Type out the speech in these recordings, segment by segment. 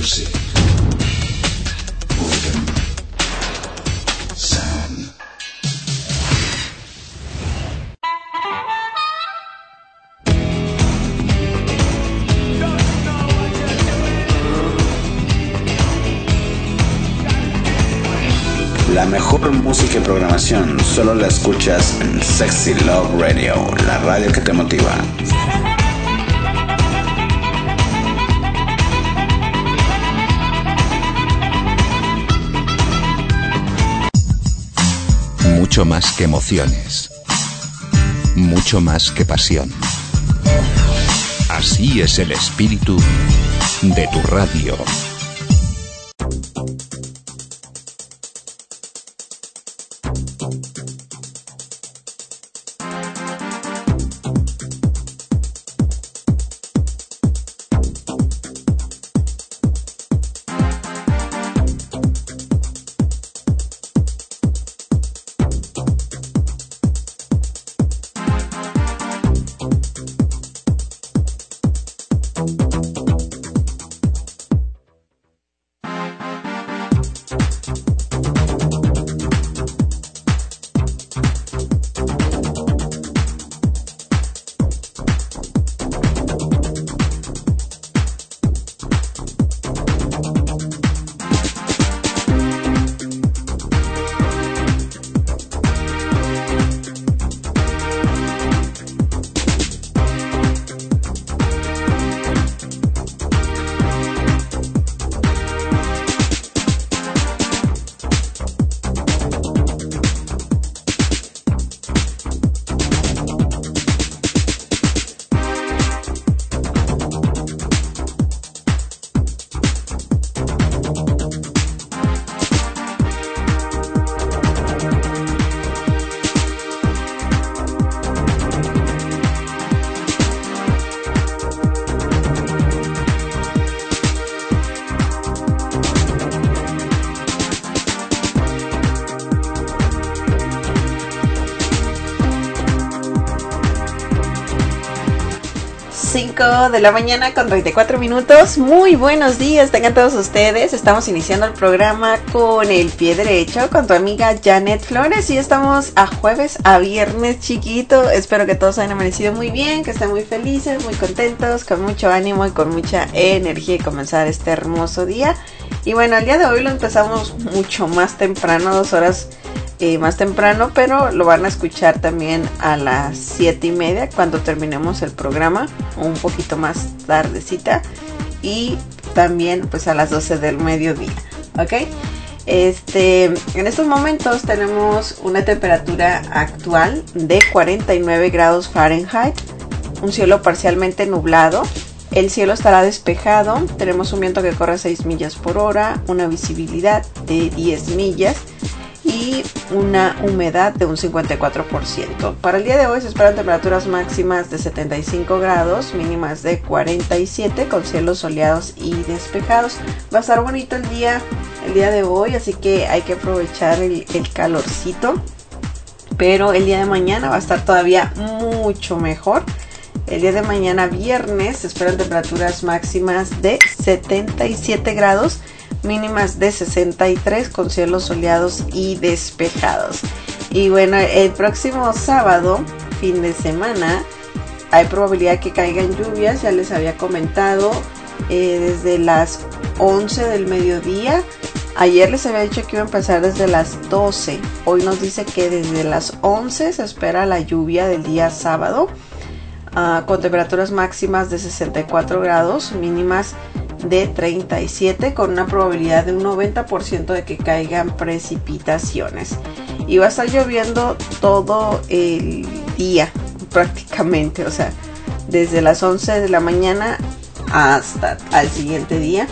music, rhythm, sound. La mejor música y programación solo la escuchas en Sexy Love Radio, la radio que te motiva. Mucho más que emociones, mucho más que pasión. Así es el espíritu de tu radio. De la mañana con 34 minutos. Muy buenos días, tengan todos ustedes. Estamos iniciando el programa con el pie derecho con tu amiga Janet Flores y estamos a jueves a viernes, chiquito. Espero que todos hayan amanecido muy bien, que estén muy felices, muy contentos, con mucho ánimo y con mucha energía y comenzar este hermoso día. Y bueno, el día de hoy lo empezamos mucho más temprano, 2 horas más temprano, pero lo van a escuchar también a las 7:30 cuando terminemos el programa, un poquito más tardecita, y también pues a las 12 del mediodía, ¿ok? En estos momentos tenemos una temperatura actual de 49 grados Fahrenheit, un cielo parcialmente nublado. El cielo estará despejado, tenemos un viento que corre a 6 millas por hora, una visibilidad de 10 millas y una humedad de un 54%. Para el día de hoy se esperan temperaturas máximas de 75 grados, mínimas de 47, con cielos soleados y despejados. Va a estar bonito el día de hoy, así que hay que aprovechar el calorcito. Pero el día de mañana va a estar todavía mucho mejor. El día de mañana viernes se esperan temperaturas máximas de 77 grados, mínimas de 63, con cielos soleados y despejados. Y bueno, el próximo sábado, fin de semana, hay probabilidad que caigan lluvias. Ya les había comentado, desde las 11 del mediodía. Ayer les había dicho que iba a empezar desde las 12. Hoy nos dice que desde las 11 se espera la lluvia del día sábado, con temperaturas máximas de 64 grados, mínimas de 37, con una probabilidad de un 90% de que caigan precipitaciones. Y va a estar lloviendo todo el día prácticamente, o sea, desde las 11 de la mañana hasta al siguiente día.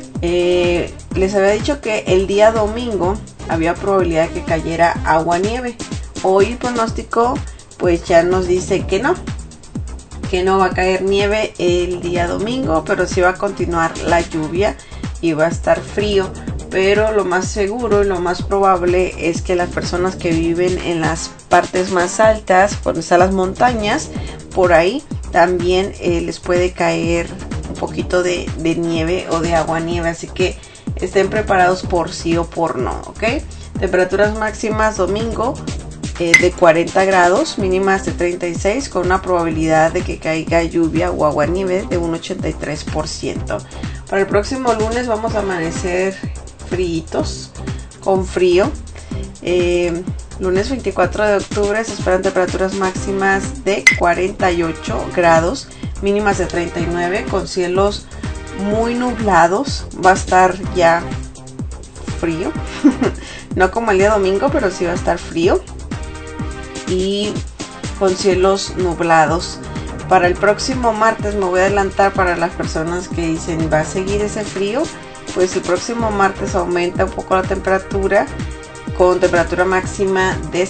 Les había dicho que el día domingo había probabilidad de que cayera agua-nieve. Hoy el pronóstico pues ya nos dice que no va a caer nieve el día domingo, pero sí va a continuar la lluvia y va a estar frío. Pero lo más seguro y lo más probable es que las personas que viven en las partes más altas, por donde están las montañas, por ahí también les puede caer poquito de nieve o de aguanieve, así que estén preparados por sí o por no, ¿ok? Temperaturas máximas domingo de 40 grados, mínimas de 36, con una probabilidad de que caiga lluvia o aguanieve de un 83%. Para el próximo lunes vamos a amanecer fríitos, con frío. Lunes 24 de octubre se esperan temperaturas máximas de 48 grados, mínimas de 39, con cielos muy nublados. Va a estar ya frío, no como el día domingo, pero sí va a estar frío y con cielos nublados. Para el próximo martes, me voy a adelantar para las personas que dicen va a seguir ese frío, pues el próximo martes aumenta un poco la temperatura, con temperatura máxima de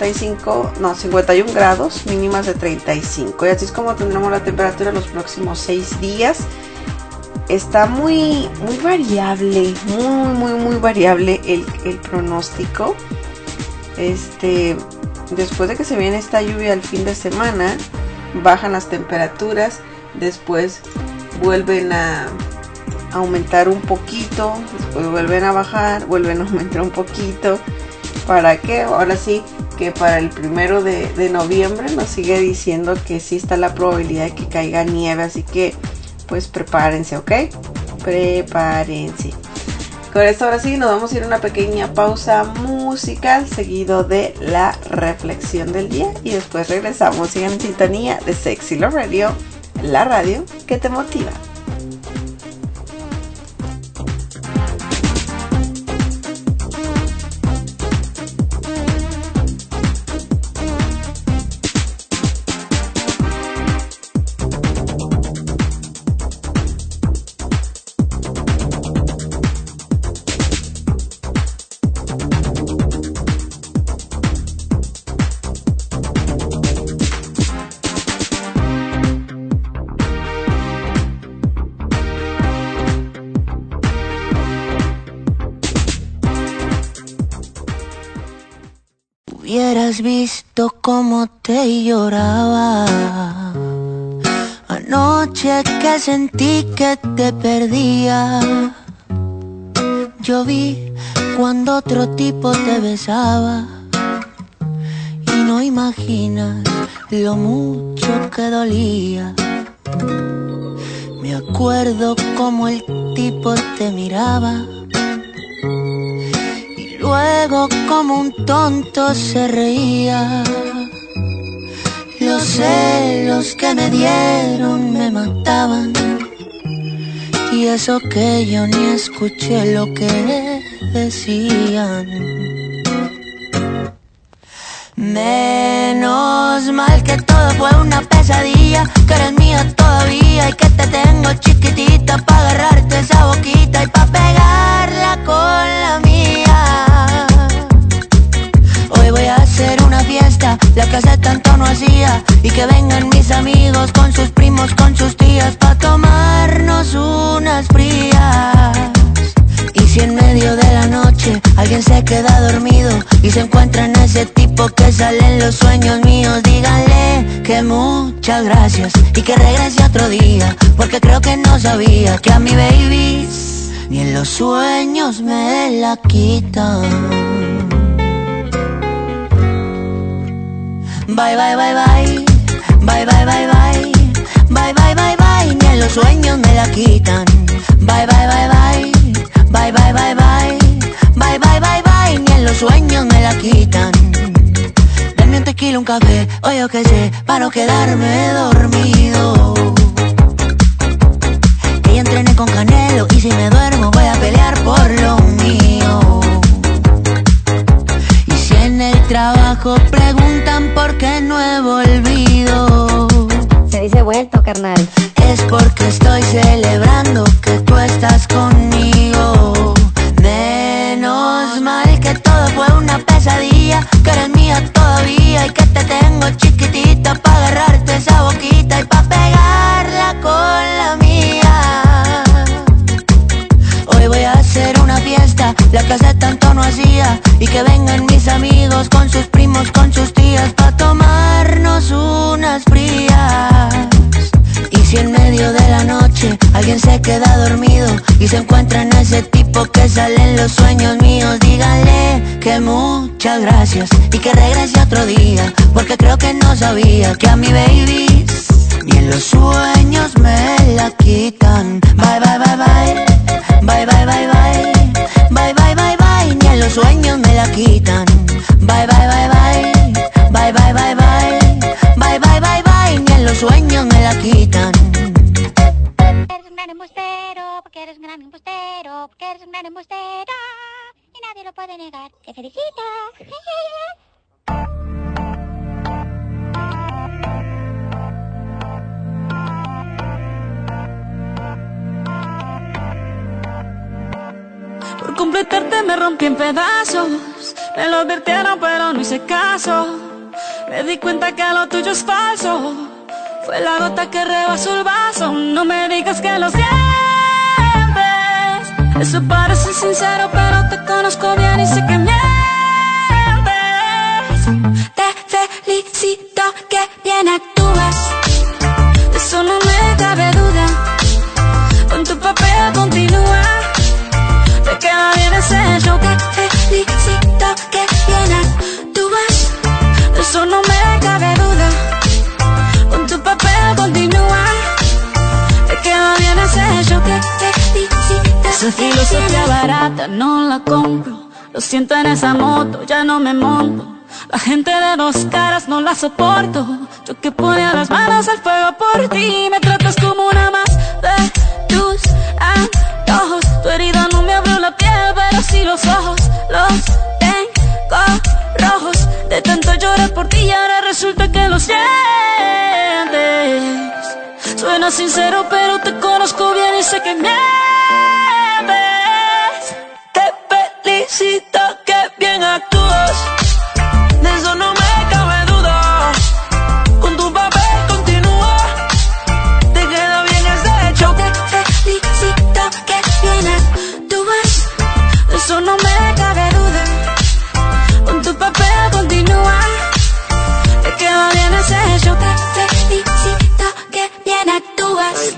51 grados, mínimas de 35, y así es como tendremos la temperatura los próximos 6 días. Está muy variable, muy variable el pronóstico. Después de que se viene esta lluvia al fin de semana, bajan las temperaturas, después vuelven a aumentar un poquito, después vuelven a bajar, vuelven a aumentar un poquito, para que ahora sí que para el 1 de noviembre nos sigue diciendo que sí está la probabilidad de que caiga nieve, así que pues prepárense, ¿ok? Prepárense. Con esto ahora sí nos vamos a ir a una pequeña pausa musical, seguido de la reflexión del día, y después regresamos. Sigan en sintonía de Sexy Love Radio, la radio que te motiva. Hubieras visto cómo te lloraba anoche que sentí que te perdía. Yo vi cuando otro tipo te besaba y no imaginas lo mucho que dolía. Me acuerdo cómo el tipo te miraba, luego como un tonto se reía. Los celos que me dieron me mataban, y eso que yo ni escuché lo que decían. Menos mal que todo fue una pesadilla, que eres mía todavía y que te tengo chiquitita pa' agarrarte esa boquita y pa' pegarla con la mía. Hoy voy a hacer una fiesta, la que hace tanto no hacía, y que vengan mis amigos con sus primos, con sus tías, pa' tomarnos unas frías. Y si en medio de la noche alguien se queda dormido y se encuentra en ese tipo que sale en los sueños míos, díganle que muchas gracias y que regrese otro día, porque creo que no sabía que a mi baby ni en los sueños me la quitan. Bye, bye, bye, bye, bye, bye, bye, bye, bye, bye, bye, bye, ni en los sueños me la quitan. Bye, bye, bye, bye, bye, bye, bye, bye, bye, bye, bye, bye, ni en los sueños me la quitan. Dame un tequila, un café, o yo qué sé, para no quedarme dormido. Que ya entrené con Canelo y si me duermo voy a pelear por lo mío. Y si en el trabajo preguntan por qué no he volvido, se dice vuelto, carnal. Es porque estoy celebrando que tú estás conmigo. Menos mal que todo fue una pesadilla, que eres mía todavía y que te tengo chiquitita pa' agarrarte esa boquita y pa' pegarla con la mía. Hoy voy a hacer una fiesta, la que hace tanto no hacía, y que vengan mis amigos con sus primos, con sus tías, pa' tomarnos unas frías. Y si en medio de la noche noche alguien se queda dormido y se encuentra en ese tipo que sale en los sueños míos, díganle que muchas gracias y que regrese otro día, porque creo que no sabía que a mi baby ni en los sueños me la quitan. Bye, bye, bye, bye. Bye, bye, bye, bye. Bye, bye, bye, bye. Ni en los sueños me la quitan. Bye, bye, bye, bye. Bye, bye, bye, bye. Bye, bye, bye, bye. Ni en los sueños me la quitan. Eres un gran embustero, porque eres un gran embustero, porque eres un gran embustero. Y nadie lo puede negar. Te felicito. Por completarte me rompí en pedazos. Me lo advirtieron pero no hice caso. Me di cuenta que lo tuyo es falso. Fue la gota que rebasó el vaso. No me digas que lo sientes. Eso parece sincero pero te conozco bien y sé que mientes. Te felicito que bien actúas. De eso no me cabe duda. Con tu papel continúa. Te queda bien ese show. Te felicito que bien actúas. De eso no me cabe duda. Con tu papel continúa. Te queda bien ese show. Te felicito. Esa filosofía barata no la compro. Lo siento en esa moto, ya no me monto. La gente de dos caras no la soporto. Yo que ponía las manos al fuego por ti. Me tratas como una más de tus antojos. Tu herida no me abrió la piel, pero sí los ojos. Los tengo rojos. De tanto llorar por ti y ahora resulta que lo sientes. Suena sincero pero te conozco bien y sé que mientes. Te felicito que bien actúas. De eso no me cabe duda. Con tu papel continúa. Te queda bien ese show. Te felicito que bien actúas. De eso no me cabe duda. Con tu papel continúa. Te queda bien ese show. Te felicito que bien actúas.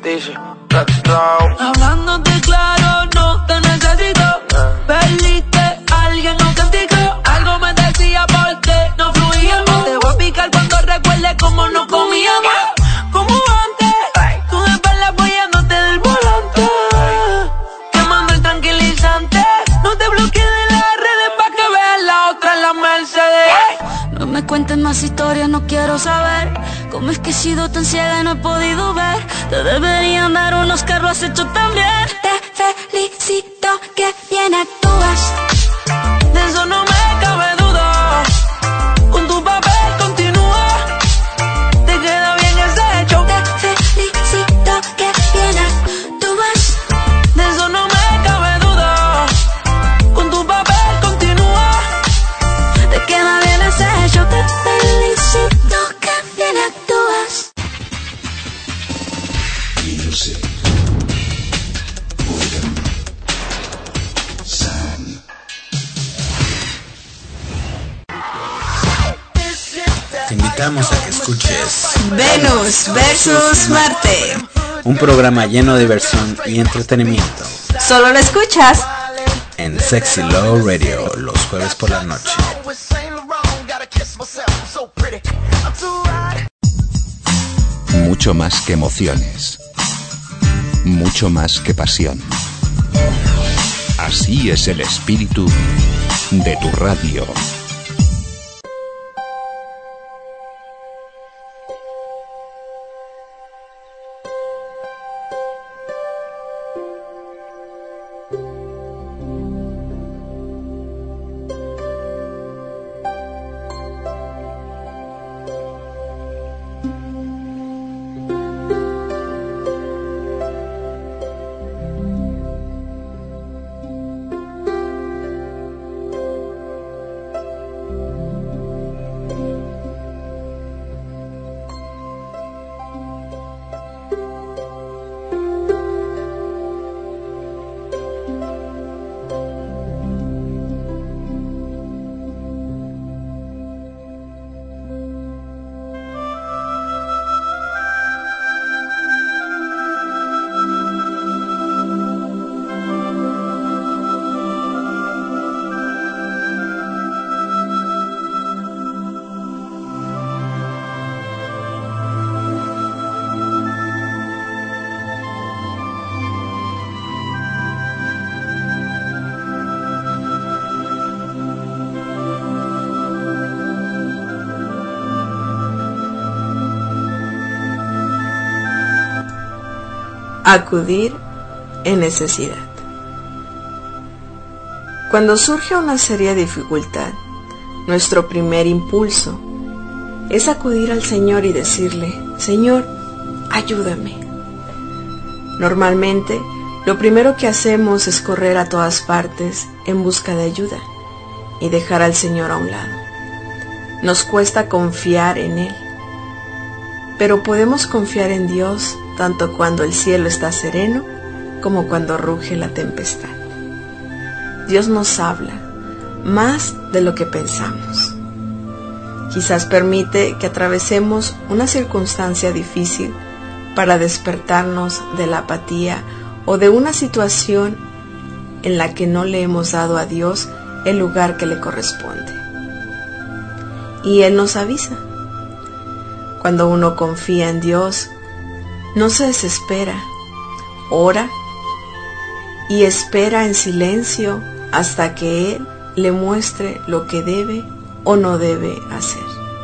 Hablándote claro, no te necesito. Perdiste a alguien, no castigo. Algo me decía porque no fluíamos. Te voy a picar cuando recuerde cómo nos comíamos. Como antes, tú de espalda apoyándote del volante. Quemando el tranquilizante. No te bloquees de las redes pa' que veas la otra en la Mercedes. No me cuentes más historias, no quiero saber. ¿Cómo es que he sido tan ciega y no he podido ver? Te deberían dar unos que lo has hecho tan bien. Te felicito que bien actúas. De eso no me cabe duda. Con tu papel continúa. Te queda bien ese show. Te felicito que bien actúas. De eso no me cabe duda. Con tu papel continúa. Te queda bien ese show. Te felicito que bien actúas. Music. Boredom. Sound. Te invitamos a que escuches Venus versus Marte. un programa lleno de diversión y entretenimiento Solo lo escuchas en Sexy Love Radio los jueves por la noche. Mucho más que emociones. Mucho más que pasión. Así es el espíritu de tu radio. acudir en necesidad. Cuando surge una seria dificultad, nuestro primer impulso es acudir al Señor y decirle: Señor, ayúdame. Normalmente, lo primero que hacemos es correr a todas partes en busca de ayuda y dejar al Señor a un lado. Nos cuesta confiar en Él, pero podemos confiar en Dios tanto cuando el cielo está sereno como cuando ruge la tempestad. Dios nos habla más de lo que pensamos. Quizás permite que atravesemos una circunstancia difícil para despertarnos de la apatía o de una situación en la que no le hemos dado a Dios el lugar que le corresponde. Y Él nos avisa. Cuando uno confía en Dios, no se desespera, ora y espera en silencio hasta que Él le muestre lo que debe o no debe hacer.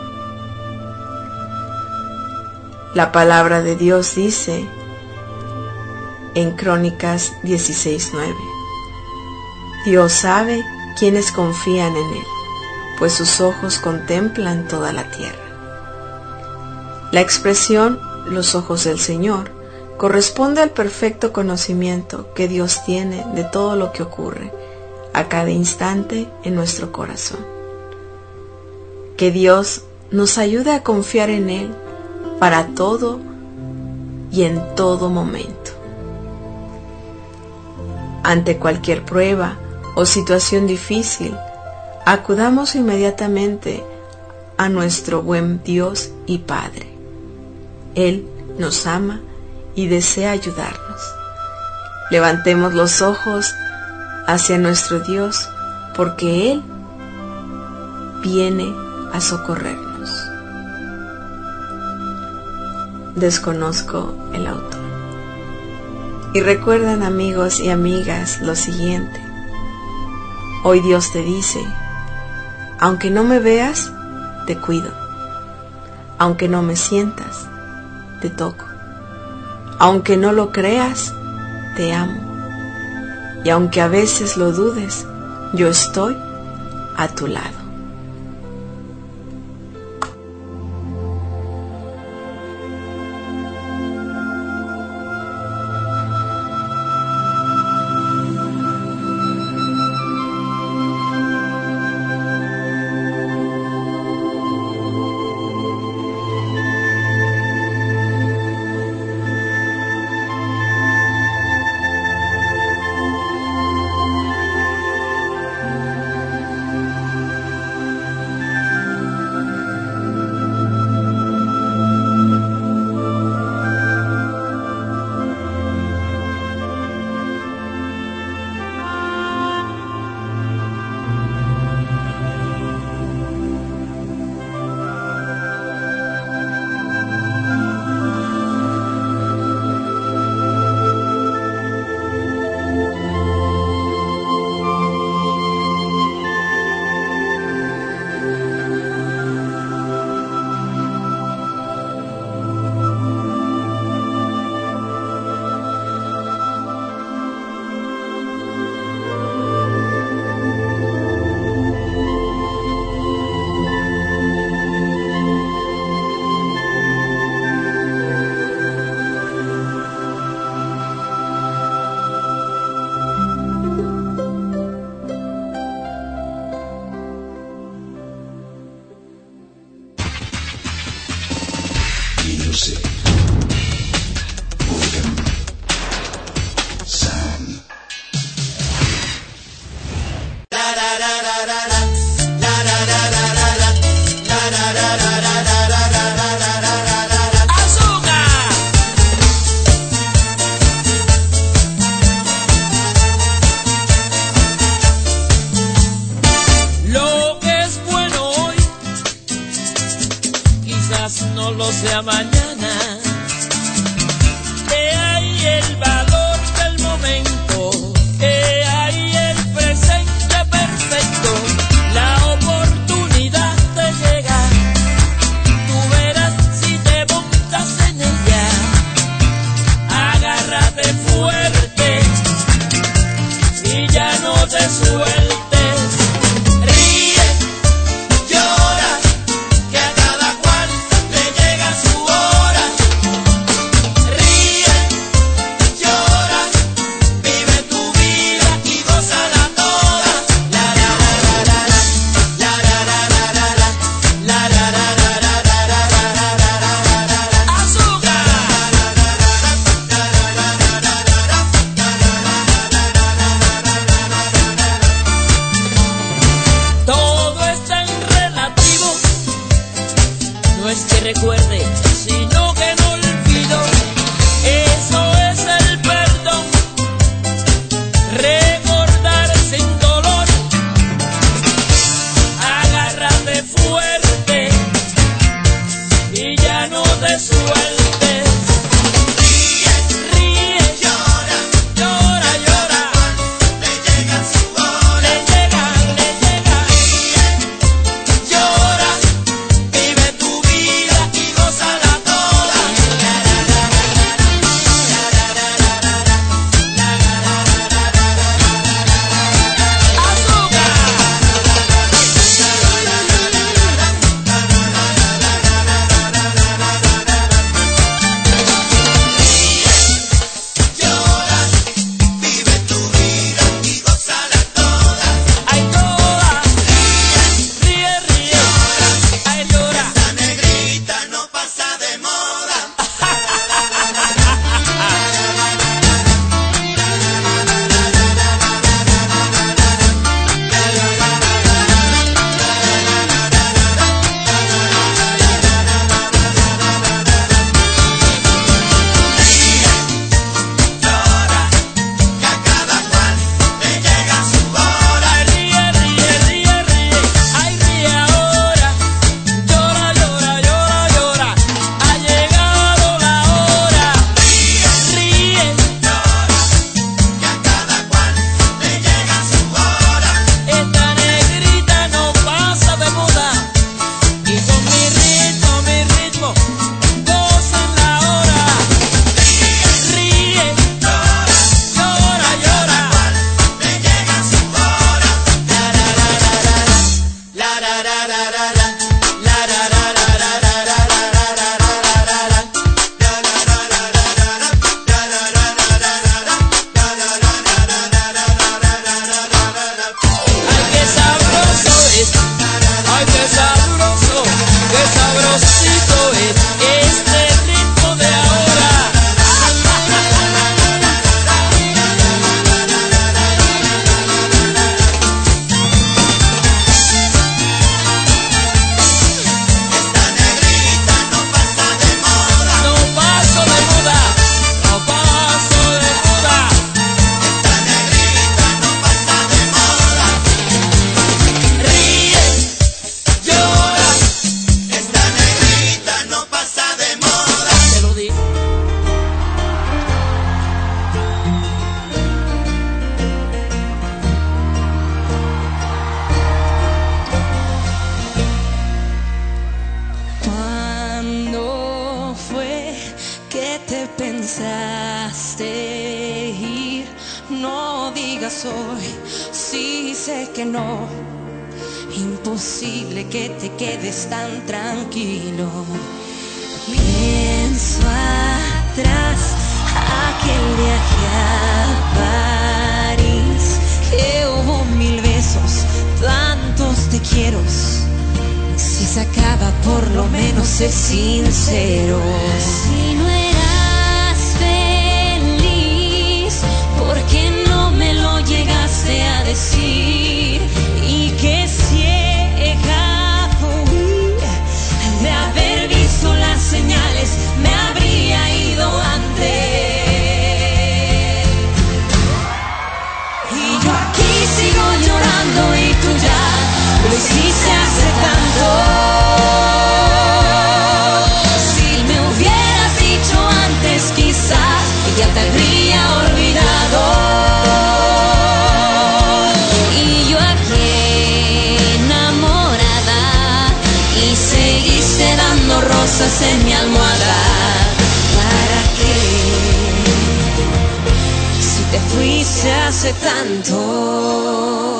La palabra de Dios dice en Crónicas 16:9: Dios sabe quienes confían en Él, pues sus ojos contemplan toda la tierra. La expresión "los ojos del Señor" corresponde al perfecto conocimiento que Dios tiene de todo lo que ocurre a cada instante en nuestro corazón. Que Dios nos ayude a confiar en Él para todo y en todo momento. Ante cualquier prueba o situación difícil, acudamos inmediatamente a nuestro buen Dios y Padre. Él nos ama y desea ayudarnos. Levantemos los ojos hacia nuestro Dios, porque Él viene a socorrernos. Desconozco el autor. Y recuerden, amigos y amigas, lo siguiente: hoy Dios te dice: aunque no me veas, te cuido. Aunque no me sientas, te toco. Aunque no lo creas, te amo. Y aunque a veces lo dudes, yo estoy a tu lado. Mañana, he ahí el valor del momento, he ahí el presente perfecto, la oportunidad de llegar. Tú verás si te montas en ella, agárrate sueltes. Ríe, llora, que a cada cual le llega su hora. Ríe, llora, vive tu vida y gózala toda. La la la la la la la la la la la la la la todo es tan relativo, no es que recuerde, sino que no olvido. Eso es el perdón, recordar sin dolor. Agárrate fuerte y ya no te sueltes. Ríe, llora, llora, llora. Le llega su hora. Le llega. Llora, vive tu vida y gózala toda. Llora, vive tu vida y gózala toda. Ay, toda. Ríe, ríe. Ay, llora. Esta negrita no pasa de moda. Llora, que a cada cual le llega su hora. Ríe, ríe, ríe, ríe. Ay, ríe ahora. Llora, llora, llora, llora. Ha llegado la hora. Ríe, llora, que a cada cual le llega su hora. Esta negrita no pasa de moda. Y con mi ritmo, gozan la hora. Ríe, llora, llora, llora. Le llega su hora. La la la la la la. La la la la la la la la la la la la. Ay, qué sabroso es. Ay, qué sabroso, qué sabrosito es este ritmo de ahora. Esta negrita no pasa de moda. No paso de moda. No paso de moda. Esta negrita no pasa de moda. Ríe, llora. Esta negrita no pasa de moda. Te lo digo. ¿Cuándo fue que te pensaste ir? No digas hoy, sí sé que no. Imposible que te quedes tan tranquilo. Pienso atrás, aquel viaje a París, que hubo 1000 besos, tantos te quiero. Si se acaba, por lo menos sé sincero. Si no eras feliz, ¿por qué no me lo llegaste a decir? Y que ciega fui de haber visto las señales, me habría ido antes. Y yo aquí sigo llorando y tú ya lo hiciste hace tanto. Si me hubieras dicho fuiste hace tanto.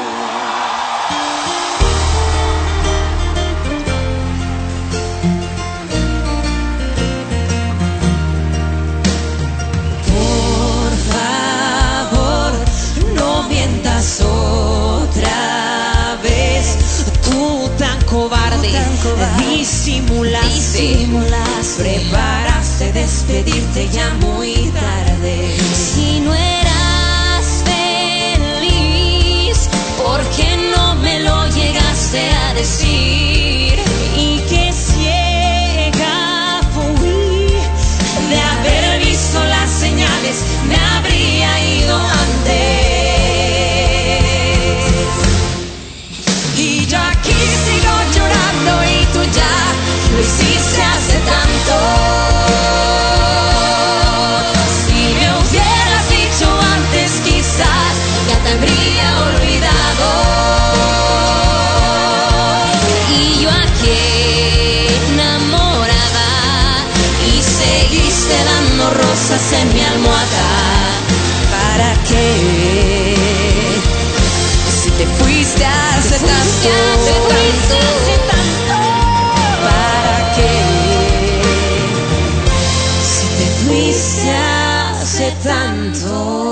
Disimulaste, preparaste despedirte ya muy tarde. Si no eras feliz, ¿por qué no me lo llegaste a decir? Y que ciega fui de haber visto las señales, me habría ido antes. Y yo aquí sigo llorando y tú ya lo hiciste hace tanto. Si me hubieras dicho antes, quizás ya te habría olvidado. Y yo aquí enamorada y seguiste dando rosas en mi almohada. ¿Para qué? Si te fuiste hace tanto. ¿Para qué? Si te fuiste hace tanto.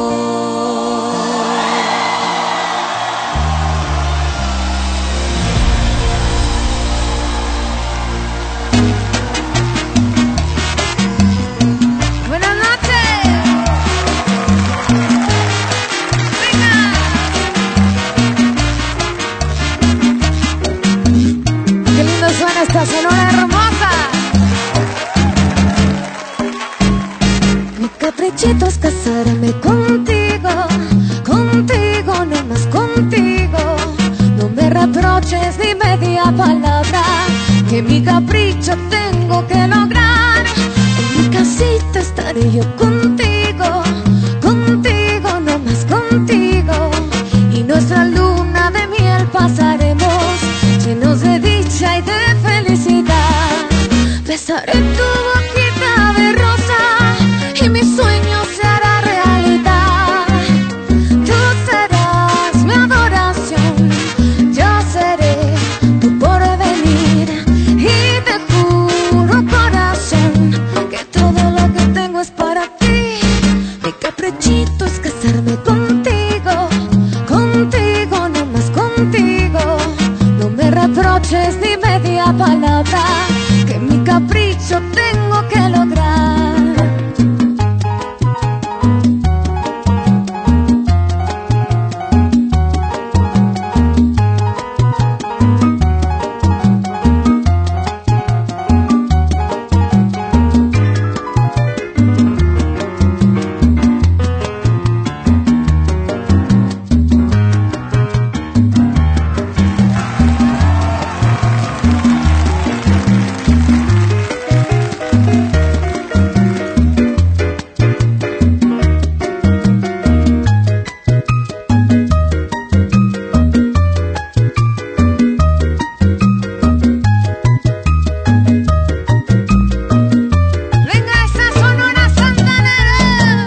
Buenas noches. Venga. Qué lindo suena esta sonora hermosa. Mi caprichito es casarme contigo, contigo, no más contigo. No me reproches ni media palabra, que mi capricho tengo que lograr. En mi casita estaré yo contigo, contigo, no más contigo. Y nuestra luna de miel pasaremos, llenos de dicha y de felicidad. Besaré tu boquita de rosa y mi sueño se hará realidad. Tú serás mi adoración, yo seré tu porvenir. Y te juro, corazón, que todo lo que tengo es para ti. Mi caprichito es casarme contigo, contigo, no más contigo. No me reproches ni media palabra, que mi capricho tengo que lograr. Venga esa sonora santanera.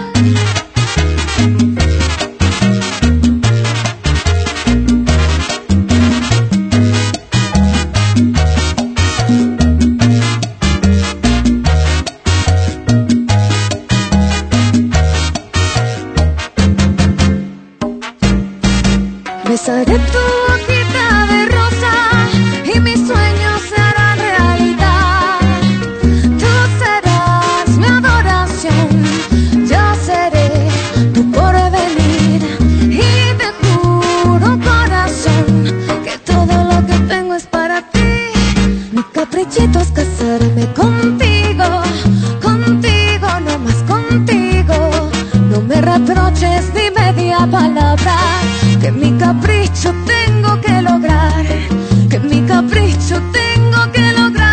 Besaré tu boquita de rosa y mis sueños se harán realidad. Tú serás mi adoración, yo seré tu porvenir. Y te juro, corazón, que todo lo que tengo es para ti. Mi caprichito es casarme contigo, contigo, no más contigo. No me reproches ni media palabra, que mi capricho tengo que lograr, que mi capricho tengo que lograr.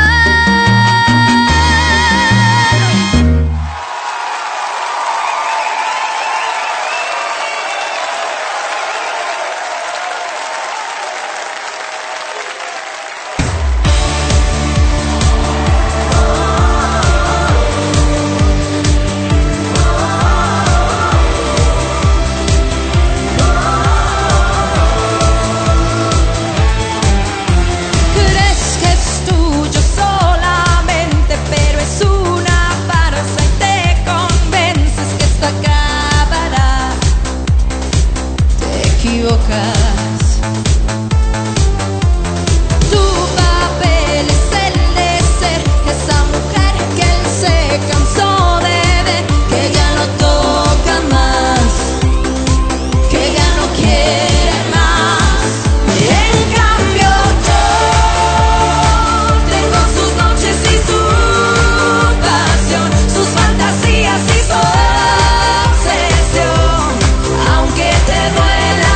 equivocas. Tu papel es el de ser esa mujer que él se cansó de ver, que ya no toca más, que ya no quiere más. En cambio yo tengo sus noches y su pasión, sus fantasías y su obsesión, aunque te duela.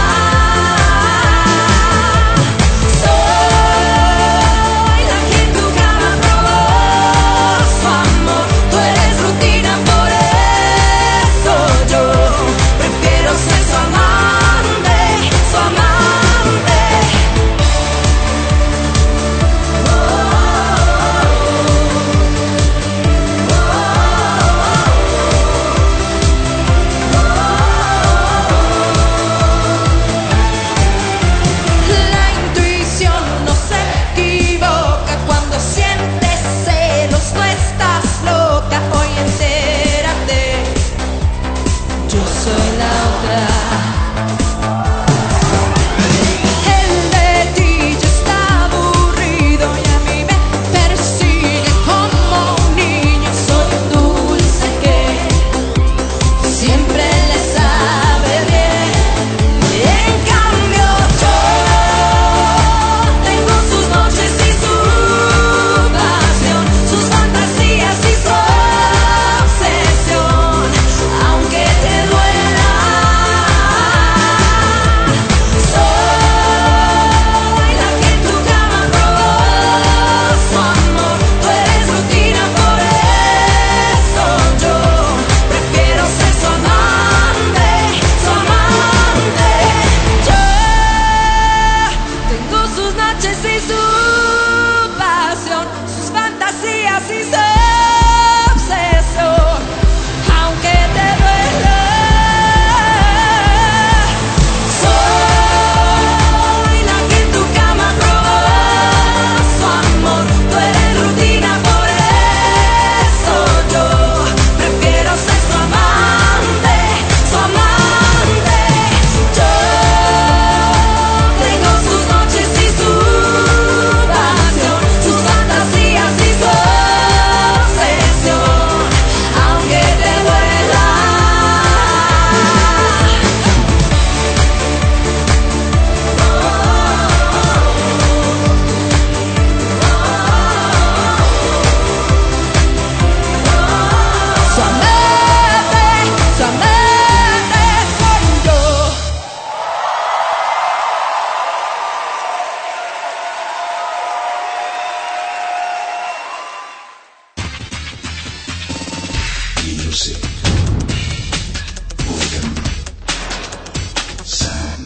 Soy la que en tu cama probó su amor, tú eres rutina, por eso yo prefiero ser su amante, su amante. La intuición no se equivoca, cuando sientes celos no estás loca. Hoy entérate, yo soy la otra. El de ti ya está aburrido y a mí me persigue como un niño. Soy un dulce que siempre le sabe bien. En cambio yo tengo sus noches y su pasión, sus fantasías y su obsesión, aunque te duela. Soy la que en tu cama probó su amor, tú eres rutina, por eso yo prefiero ser su amante, su amante. Yo tengo sus noches y su pasión, sus fantasías y su obsesión, aunque te duela. Soy la que en tu cama probó su amor, tú eres rutina, por eso yo prefiero ser su amante, su amante. Yo tengo sus noches y su pasión, sus fantasías y su obsesión, aunque te duela. Su amante soy yo. Music. Organ. Sound.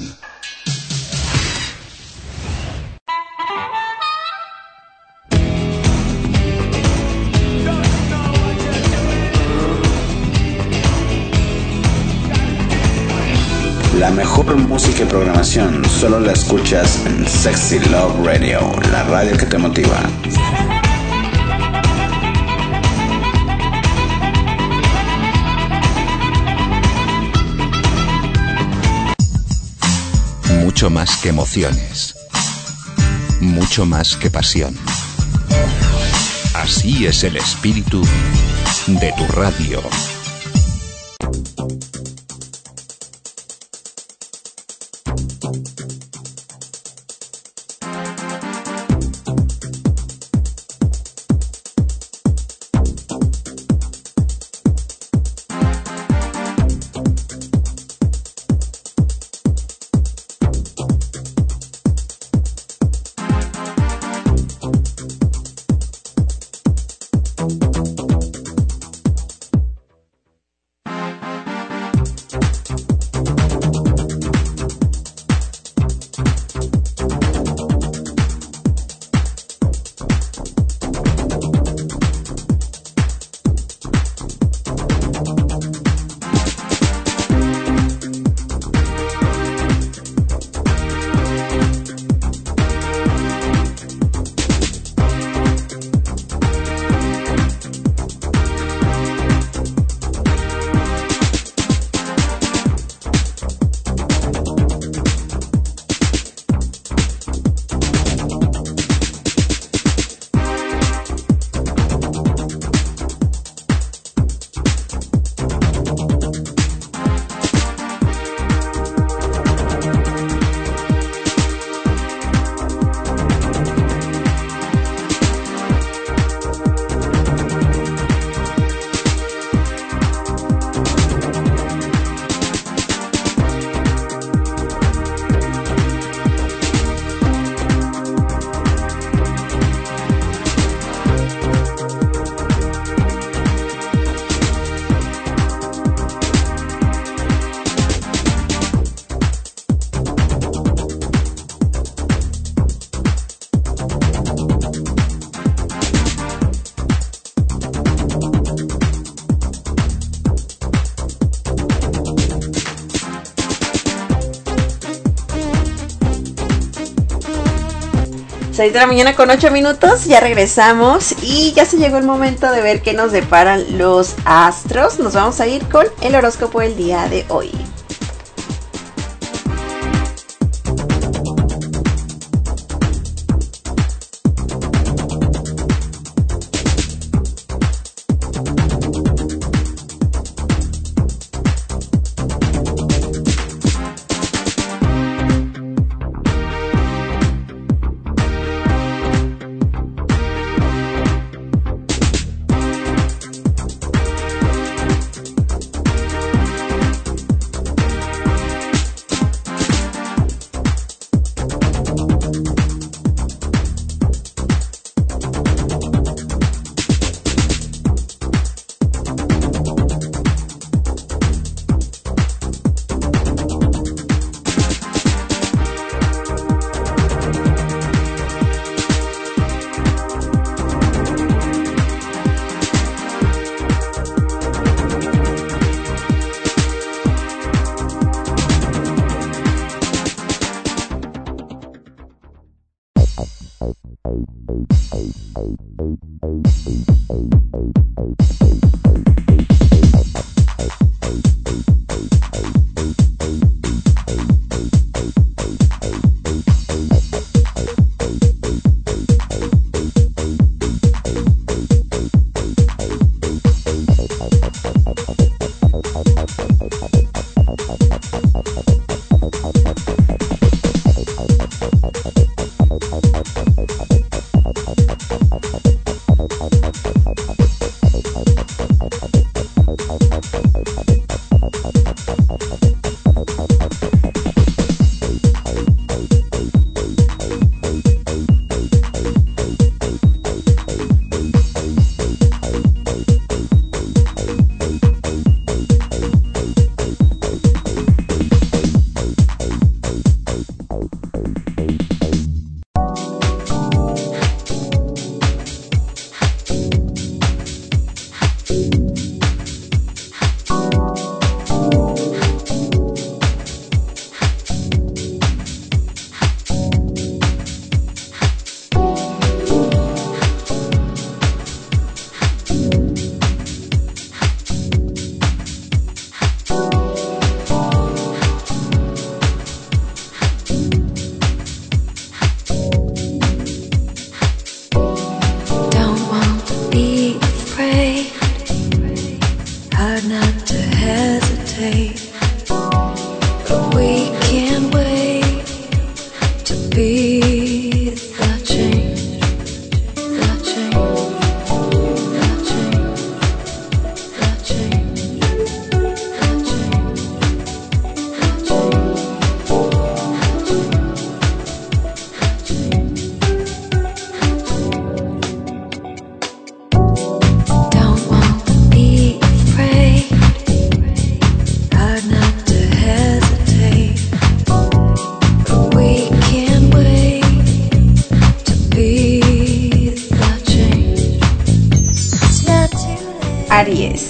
La mejor música y programación solo la escuchas en Sexy Love Radio, la radio que te motiva. Mucho más que emociones. Mucho más que pasión. Así es el espíritu de tu radio. 6 de la mañana con 8 minutos, ya regresamos y ya se llegó el momento de ver qué nos deparan los astros. Nos vamos a ir con el horóscopo del día de hoy. Aries.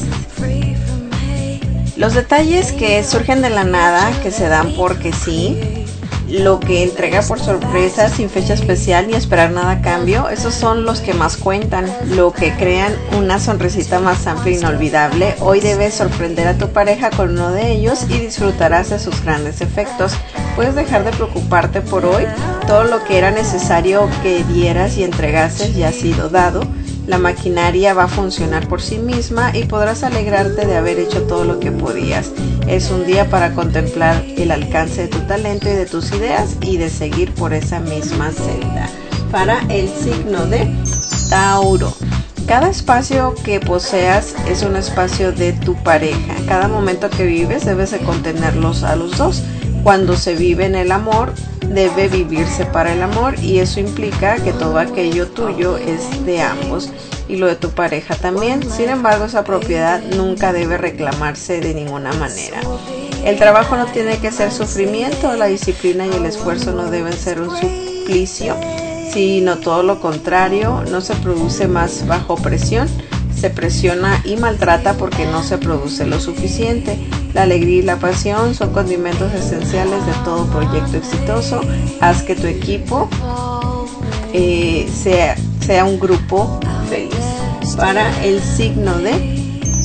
Los detalles que surgen de la nada, que se dan porque sí, lo que entrega por sorpresa, sin fecha especial ni esperar nada a cambio, esos son los que más cuentan, lo que crean una sonrisita más amplia e inolvidable. Hoy debes sorprender a tu pareja con uno de ellos y disfrutarás de sus grandes efectos. Puedes dejar de preocuparte por hoy, todo lo que era necesario que dieras y entregases ya ha sido dado. La maquinaria va a funcionar por sí misma y podrás alegrarte de haber hecho todo lo que podías. Es un día para contemplar el alcance de tu talento y de tus ideas y de seguir por esa misma senda. Para el signo de Tauro. Cada espacio que poseas es un espacio de tu pareja. Cada momento que vives debes de contenerlos a los dos. Cuando se vive en el amor, debe vivirse para el amor, y eso implica que todo aquello tuyo es de ambos y lo de tu pareja también. Sin embargo, esa propiedad nunca debe reclamarse de ninguna manera. El trabajo no tiene que ser sufrimiento, la disciplina y el esfuerzo no deben ser un suplicio, sino todo lo contrario. No se produce más bajo presión, se presiona y maltrata porque no se produce lo suficiente. La alegría y la pasión son condimentos esenciales de todo proyecto exitoso. Haz que tu equipo sea un grupo feliz. Para el signo de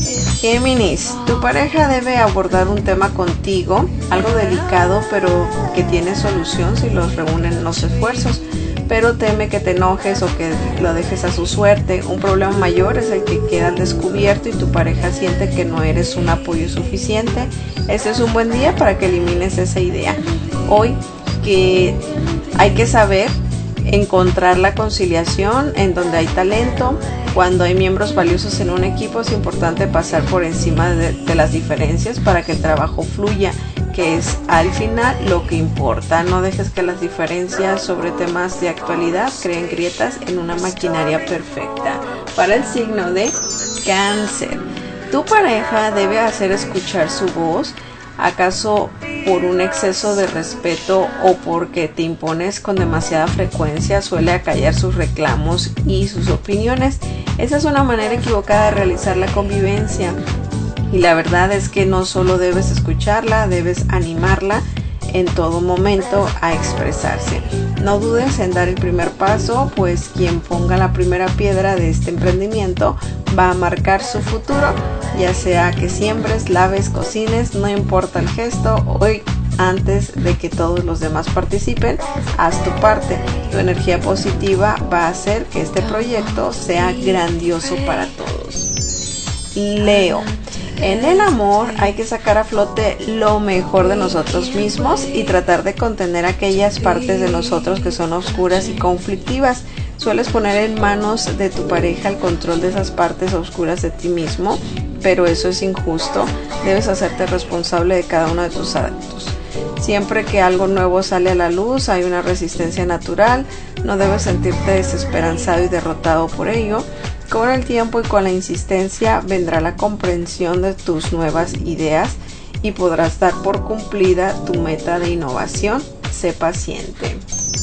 Géminis, tu pareja debe abordar un tema contigo, algo delicado pero que tiene solución si los reúnen los esfuerzos, pero teme que te enojes o que lo dejes a su suerte. Un problema mayor es el que queda al descubierto y tu pareja siente que no eres un apoyo suficiente. Este es un buen día para que elimines esa idea. Hoy que hay que saber encontrar la conciliación en donde hay talento. Cuando hay miembros valiosos en un equipo es importante pasar por encima de las diferencias para que el trabajo fluya, que es al final lo que importa. No dejes que las diferencias sobre temas de actualidad creen grietas en una maquinaria perfecta. Para el signo de Cáncer, tu pareja debe hacer escuchar su voz. ¿Acaso por un exceso de respeto o porque te impones con demasiada frecuencia suele acallar sus reclamos y sus opiniones? Esa es una manera equivocada de realizar la convivencia. Y la verdad es que no solo debes escucharla, debes animarla en todo momento a expresarse. No dudes en dar el primer paso, pues quien ponga la primera piedra de este emprendimiento va a marcar su futuro, ya sea que siembres, laves, cocines, no importa el gesto. Hoy, antes de que todos los demás participen, haz tu parte. Tu energía positiva va a hacer que este proyecto sea grandioso para todos. Leo, en el amor hay que sacar a flote lo mejor de nosotros mismos y tratar de contener aquellas partes de nosotros que son oscuras y conflictivas. Sueles poner en manos de tu pareja el control de esas partes oscuras de ti mismo, pero eso es injusto. Debes hacerte responsable de cada uno de tus actos. Siempre que algo nuevo sale a la luz hay una resistencia natural. No debes sentirte desesperanzado y derrotado por ello. Con el tiempo y con la insistencia vendrá la comprensión de tus nuevas ideas y podrás dar por cumplida tu meta de innovación. Sé paciente.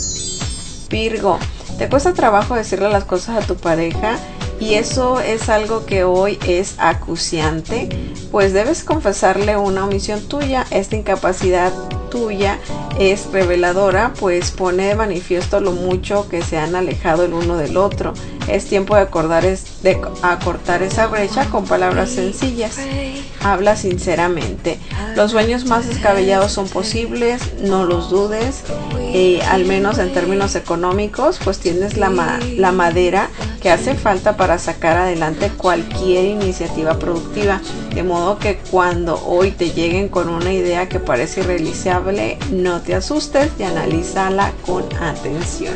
Virgo, te cuesta trabajo decirle las cosas a tu pareja y eso es algo que hoy es acuciante, pues debes confesarle una omisión tuya. Esta incapacidad tuya es reveladora, pues pone de manifiesto lo mucho que se han alejado el uno del otro. Es tiempo de acortar esa brecha con palabras sencillas. Habla sinceramente. Los sueños más descabellados son posibles, no los dudes. Al menos en términos económicos, pues tienes la madera que hace falta para sacar adelante cualquier iniciativa productiva. De modo que cuando hoy te lleguen con una idea que parece irrealizable, no te asustes y analízala con atención.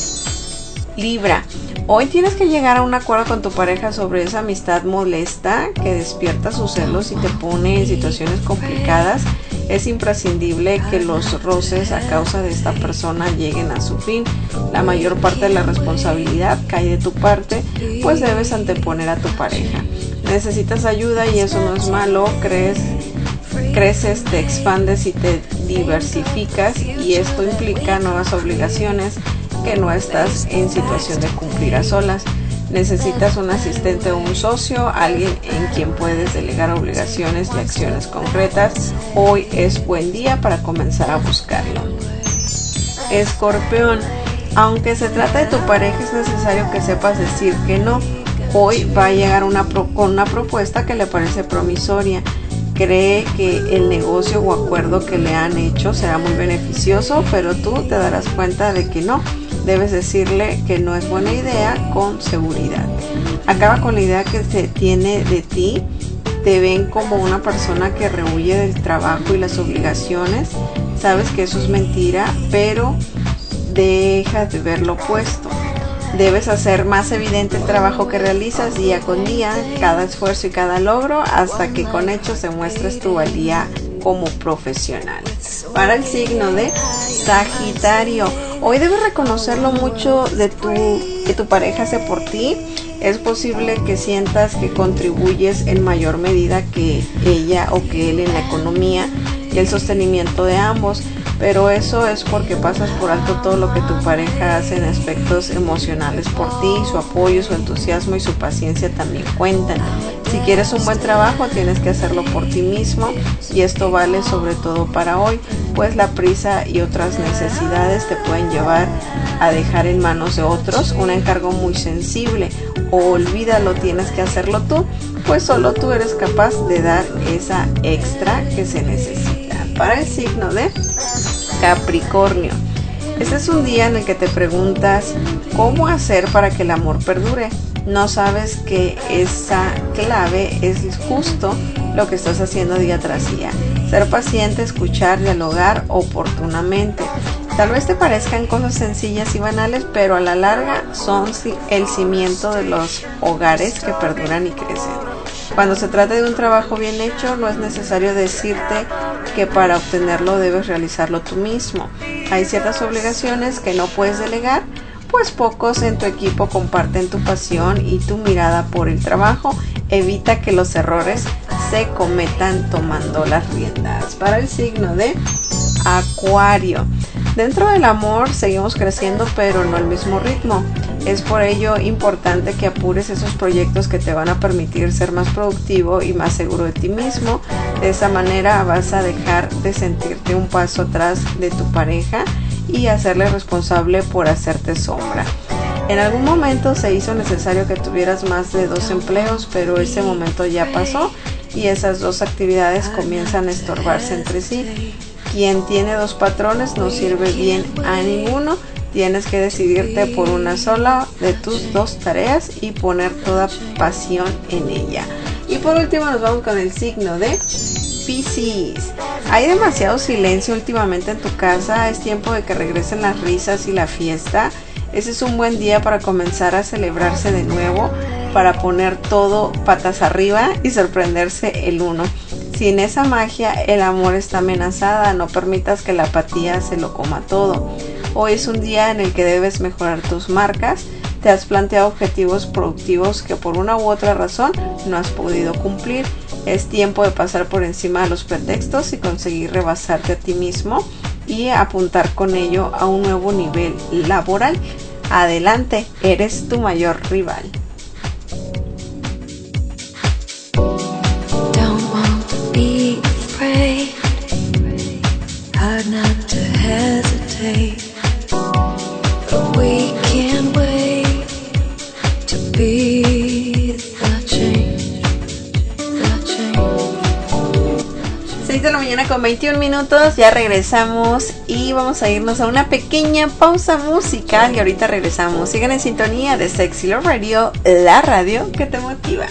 Libra, hoy tienes que llegar a un acuerdo con tu pareja sobre esa amistad molesta que despierta sus celos y te pone en situaciones complicadas. Es imprescindible que los roces a causa de esta persona lleguen a su fin. La mayor parte de la responsabilidad cae de tu parte, pues debes anteponer a tu pareja. Necesitas ayuda y eso no es malo. Creces, te expandes y te diversificas, y esto implica nuevas obligaciones que no estás en situación de cumplir a solas. Necesitas un asistente o un socio, alguien en quien puedes delegar obligaciones y acciones concretas. Hoy es buen día para comenzar a buscarlo. Escorpión, aunque se trata de tu pareja, es necesario que sepas decir que no. Hoy va a llegar con una propuesta que le parece promisoria. Cree que el negocio o acuerdo que le han hecho será muy beneficioso, pero tú te darás cuenta de que no. Debes decirle que no es buena idea con seguridad. Acaba con la idea que se tiene de ti. Te ven como una persona que rehuye del trabajo y las obligaciones. Sabes que eso es mentira, pero deja de ver lo opuesto. Debes hacer más evidente el trabajo que realizas día con día, cada esfuerzo y cada logro, hasta que con hechos demuestres tu valía como profesional. Para el signo de Sagitario, hoy debes reconocer lo mucho que tu pareja hace por ti. Es posible que sientas que contribuyes en mayor medida que ella o que él en la economía y el sostenimiento de ambos, pero eso es porque pasas por alto todo lo que tu pareja hace en aspectos emocionales por ti. Su apoyo, su entusiasmo y su paciencia también cuentan. Si quieres un buen trabajo, tienes que hacerlo por ti mismo, y esto vale sobre todo para hoy, pues la prisa y otras necesidades te pueden llevar a dejar en manos de otros un encargo muy sensible. O olvídalo, tienes que hacerlo tú, pues solo tú eres capaz de dar esa extra que se necesita. Para el signo de Capricornio, este es un día en el que te preguntas cómo hacer para que el amor perdure. No sabes que esa clave es justo lo que estás haciendo día tras día. Ser paciente, escuchar, dialogar oportunamente. Tal vez te parezcan cosas sencillas y banales, pero a la larga son el cimiento de los hogares que perduran y crecen. Cuando se trata de un trabajo bien hecho, no es necesario decirte que para obtenerlo debes realizarlo tú mismo. Hay ciertas obligaciones que no puedes delegar, pues pocos en tu equipo comparten tu pasión y tu mirada por el trabajo. Evita que los errores se cometan tomando las riendas. Para el signo de Acuario, dentro del amor seguimos creciendo, pero no al mismo ritmo. Es por ello importante que apures esos proyectos que te van a permitir ser más productivo y más seguro de ti mismo. De esa manera vas a dejar de sentirte un paso atrás de tu pareja y hacerle responsable por hacerte sombra. En algún momento se hizo necesario que tuvieras más de 2 empleos, pero ese momento ya pasó y esas 2 actividades comienzan a estorbarse entre sí. Quien tiene 2 patrones no sirve bien a ninguno. Tienes que decidirte por una sola de tus 2 tareas y poner toda pasión en ella. Y por último nos vamos con el signo de Piscis. Hay demasiado silencio últimamente en tu casa. Es tiempo de que regresen las risas y la fiesta. Ese es un buen día para comenzar a celebrarse de nuevo, para poner todo patas arriba y sorprenderse el uno. Sin esa magia, el amor está amenazada. No permitas que la apatía se lo coma todo. Hoy es un día en el que debes mejorar tus marcas. Te has planteado objetivos productivos que por una u otra razón no has podido cumplir. Es tiempo de pasar por encima de los pretextos y conseguir rebasarte a ti mismo y apuntar con ello a un nuevo nivel laboral. Adelante, eres tu mayor rival. Don't want to be afraid, hard not to hesitate, but we can't wait to be the change, the change. 6 de la mañana con 21 minutos, ya regresamos y vamos a irnos a una pequeña pausa musical y ahorita regresamos. Sigan en sintonía de Sexy Love Radio, la radio que te motiva.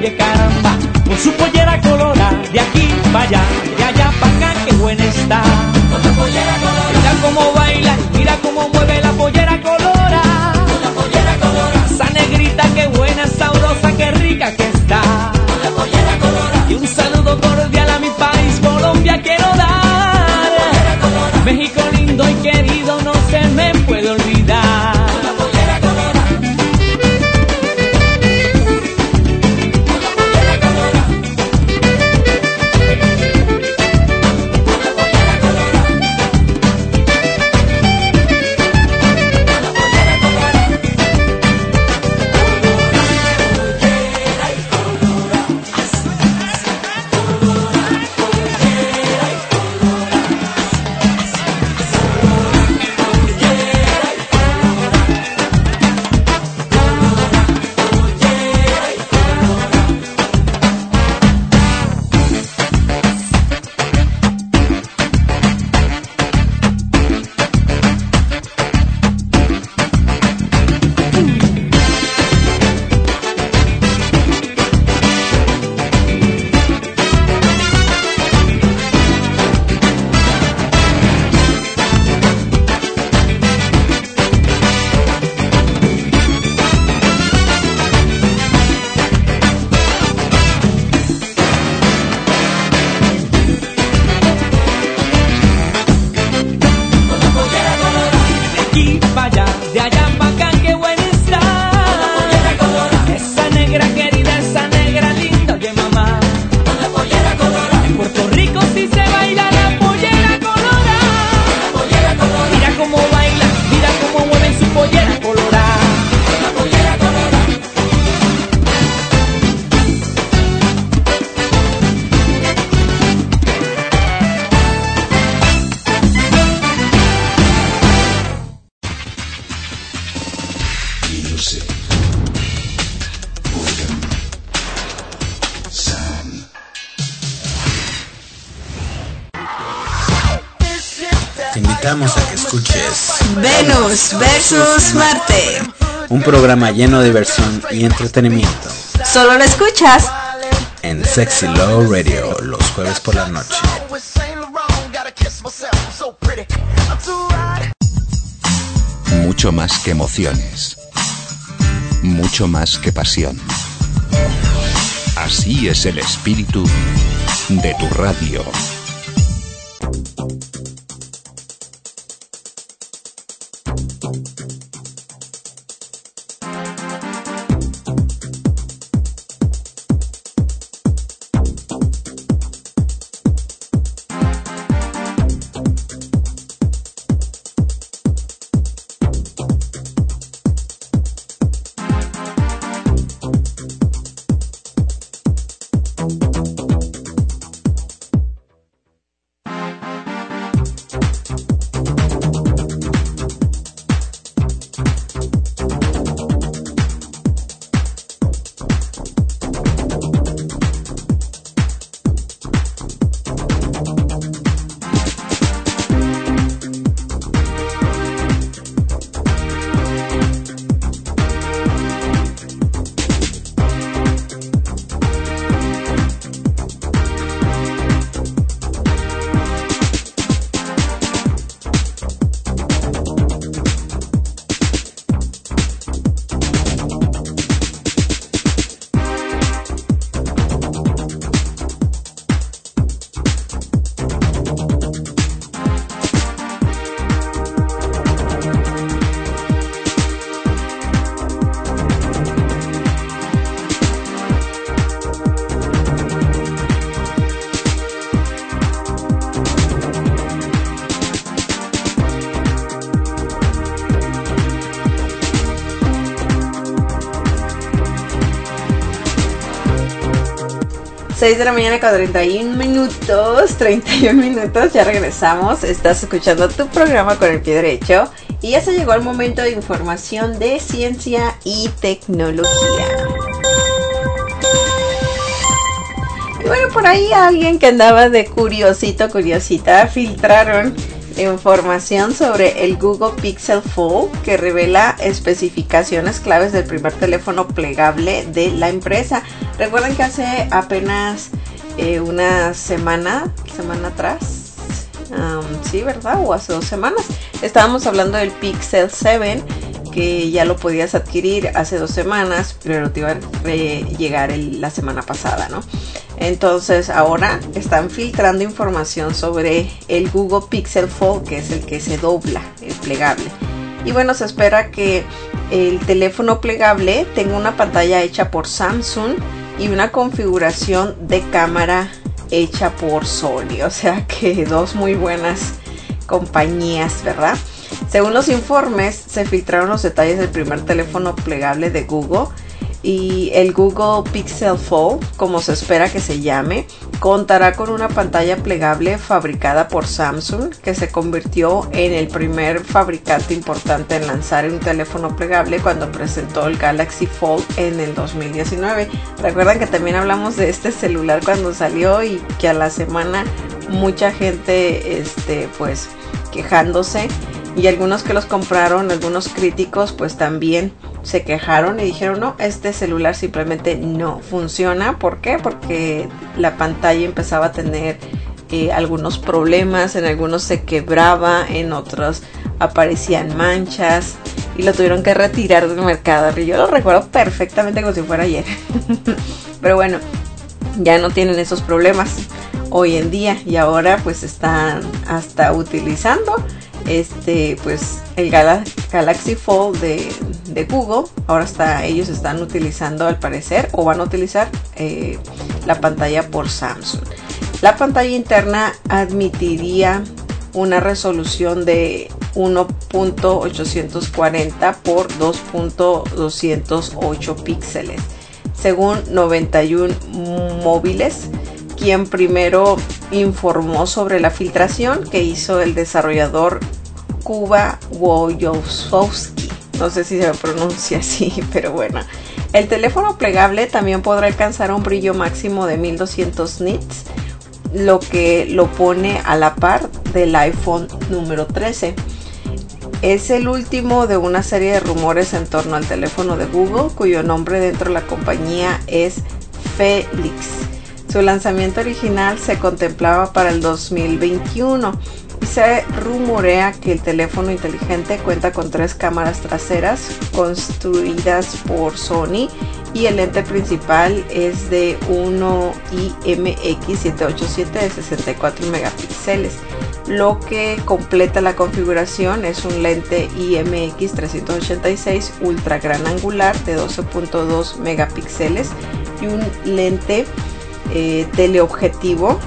oye caramba, con su pollera colorada, de aquí para allá, de allá para acá, qué buena está. Con la pollera colorada. Mira cómo baila, mira cómo mueve la pollera colorada. Con la pollera colorada. Esa negrita qué buena, sabrosa, qué rica que está. Con la pollera colorada. Y un saludo cordial a mi país, Colombia, quiero dar. Con la pollera colorada. México lindo y querido, no se me puede olvidar. Con la pollera colorada. Te invitamos a que escuches Venus versus Marte. Un programa lleno de diversión y entretenimiento. Solo lo escuchas en Sexy Love Radio los jueves por la noche. Mucho más que emociones. Mucho más que pasión. Así es el espíritu de tu radio. De la mañana con 31 minutos, ya regresamos. Estás escuchando tu programa con el pie derecho y ya se llegó el momento de información de ciencia y tecnología. Y bueno, por ahí alguien que andaba de curiosita, filtraron información sobre el Google Pixel Fold, que revela especificaciones claves del primer teléfono plegable de la empresa. Recuerden que hace apenas una semana atrás, sí, ¿verdad? O hace 2 semanas, estábamos hablando del Pixel 7, que ya lo podías adquirir hace 2 semanas, pero te iba a llegar la semana pasada, ¿no? Entonces ahora están filtrando información sobre el Google Pixel Fold, que es el que se dobla, el plegable. Y bueno, se espera que el teléfono plegable tenga una pantalla hecha por Samsung y una configuración de cámara hecha por Sony. O sea que 2 muy buenas compañías, ¿verdad? Según los informes, se filtraron los detalles del primer teléfono plegable de Google, y el Google Pixel Fold, como se espera que se llame, contará con una pantalla plegable fabricada por Samsung, que se convirtió en el primer fabricante importante en lanzar un teléfono plegable cuando presentó el Galaxy Fold en el 2019. Recuerdan que también hablamos de este celular cuando salió y que a la semana mucha gente pues quejándose, y algunos que los compraron, algunos críticos, pues también se quejaron y dijeron no, este celular simplemente no funciona. ¿Por qué? Porque la pantalla empezaba a tener algunos problemas, en algunos se quebraba, en otros aparecían manchas y lo tuvieron que retirar del mercado. Y yo lo recuerdo perfectamente como si fuera ayer. Pero bueno, ya no tienen esos problemas hoy en día, y ahora pues están hasta utilizando pues el Galaxy Fold de Google. Ahora ellos están utilizando, al parecer, o van a utilizar la pantalla por Samsung. La pantalla interna admitiría una resolución de 1.840 por 2.208 píxeles, según 91 móviles, quien primero informó sobre la filtración que hizo el desarrollador Kuba Wojciechowski. No sé si se pronuncia así, pero bueno. El teléfono plegable también podrá alcanzar un brillo máximo de 1200 nits, lo que lo pone a la par del iPhone número 13. Es el último de una serie de rumores en torno al teléfono de Google, cuyo nombre dentro de la compañía es Felix. Su lanzamiento original se contemplaba para el 2021 y se rumorea que el teléfono inteligente cuenta con 3 cámaras traseras construidas por Sony, y el lente principal es de un IMX787 de 64 megapíxeles. Lo que completa la configuración es un lente IMX386 ultra gran angular de 12.2 megapíxeles y un lente teleobjetivo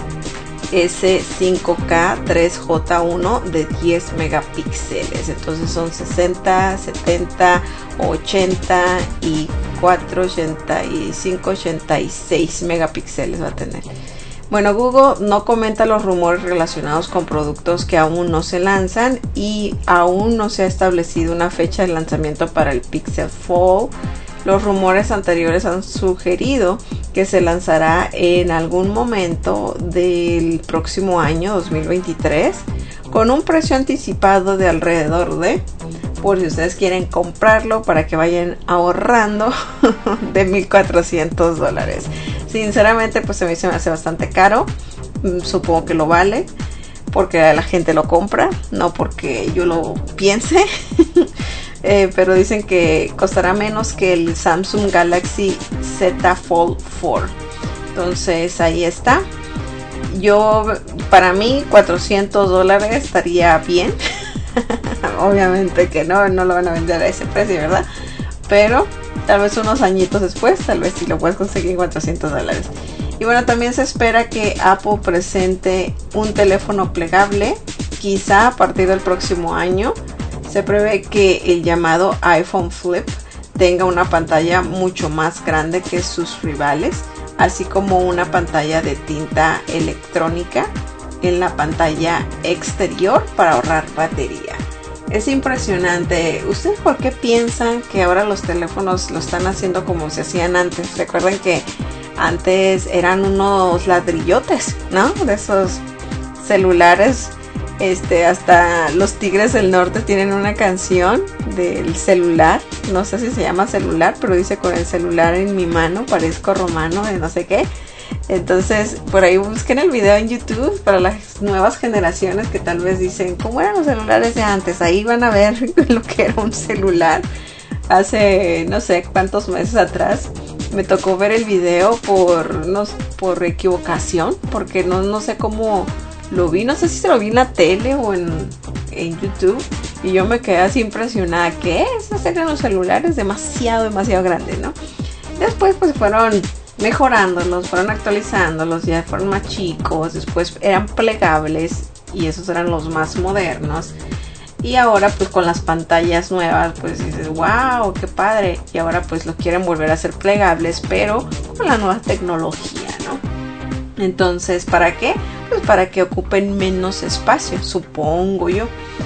S5K3J1 de 10 megapíxeles. Entonces son 60, 70, 80 y 4, 85, 86 megapíxeles va a tener. Bueno, Google no comenta los rumores relacionados con productos que aún no se lanzan, y aún no se ha establecido una fecha de lanzamiento para el Pixel Fold. Los rumores anteriores han sugerido que se lanzará en algún momento del próximo año 2023, con un precio anticipado de alrededor de, por si ustedes quieren comprarlo para que vayan ahorrando, de $1,400. Sinceramente, pues a mí se me hace bastante caro. Supongo que lo vale porque la gente lo compra, no porque yo lo piense. Pero dicen que costará menos que el Samsung Galaxy Z Fold 4. Entonces ahí está. Para mí $400 estaría bien. Obviamente que no lo van a vender a ese precio, ¿verdad? Pero tal vez unos añitos después, tal vez sí lo puedes conseguir en $400. Y bueno, también se espera que Apple presente un teléfono plegable, quizá a partir del próximo año. Se prevé que el llamado iPhone Flip tenga una pantalla mucho más grande que sus rivales, así como una pantalla de tinta electrónica en la pantalla exterior para ahorrar batería. Es impresionante. ¿Ustedes por qué piensan que ahora los teléfonos lo están haciendo como se hacían antes? Recuerden que antes eran unos ladrillotes, ¿no? De esos celulares Hasta los Tigres del Norte tienen una canción del celular. No sé si se llama celular, pero dice: con el celular en mi mano parezco romano de no sé qué. Entonces, por ahí busquen el video en YouTube para las nuevas generaciones que tal vez dicen: ¿cómo eran los celulares de antes? Ahí van a ver lo que era un celular. Hace no sé cuántos meses atrás me tocó ver el video por equivocación, porque no sé cómo lo vi, no sé si se lo vi en la tele o en YouTube, y yo me quedé así impresionada. ¿Qué es? Esos eran los celulares demasiado grandes, ¿no? Después pues fueron mejorándolos, fueron actualizándolos, ya fueron más chicos, después eran plegables y esos eran los más modernos. Y ahora pues con las pantallas nuevas pues dices: wow, qué padre. Y ahora pues lo quieren volver a hacer plegables, pero con la nueva tecnología, ¿no? Entonces, ¿para qué? Pues para que ocupen menos espacio, supongo yo.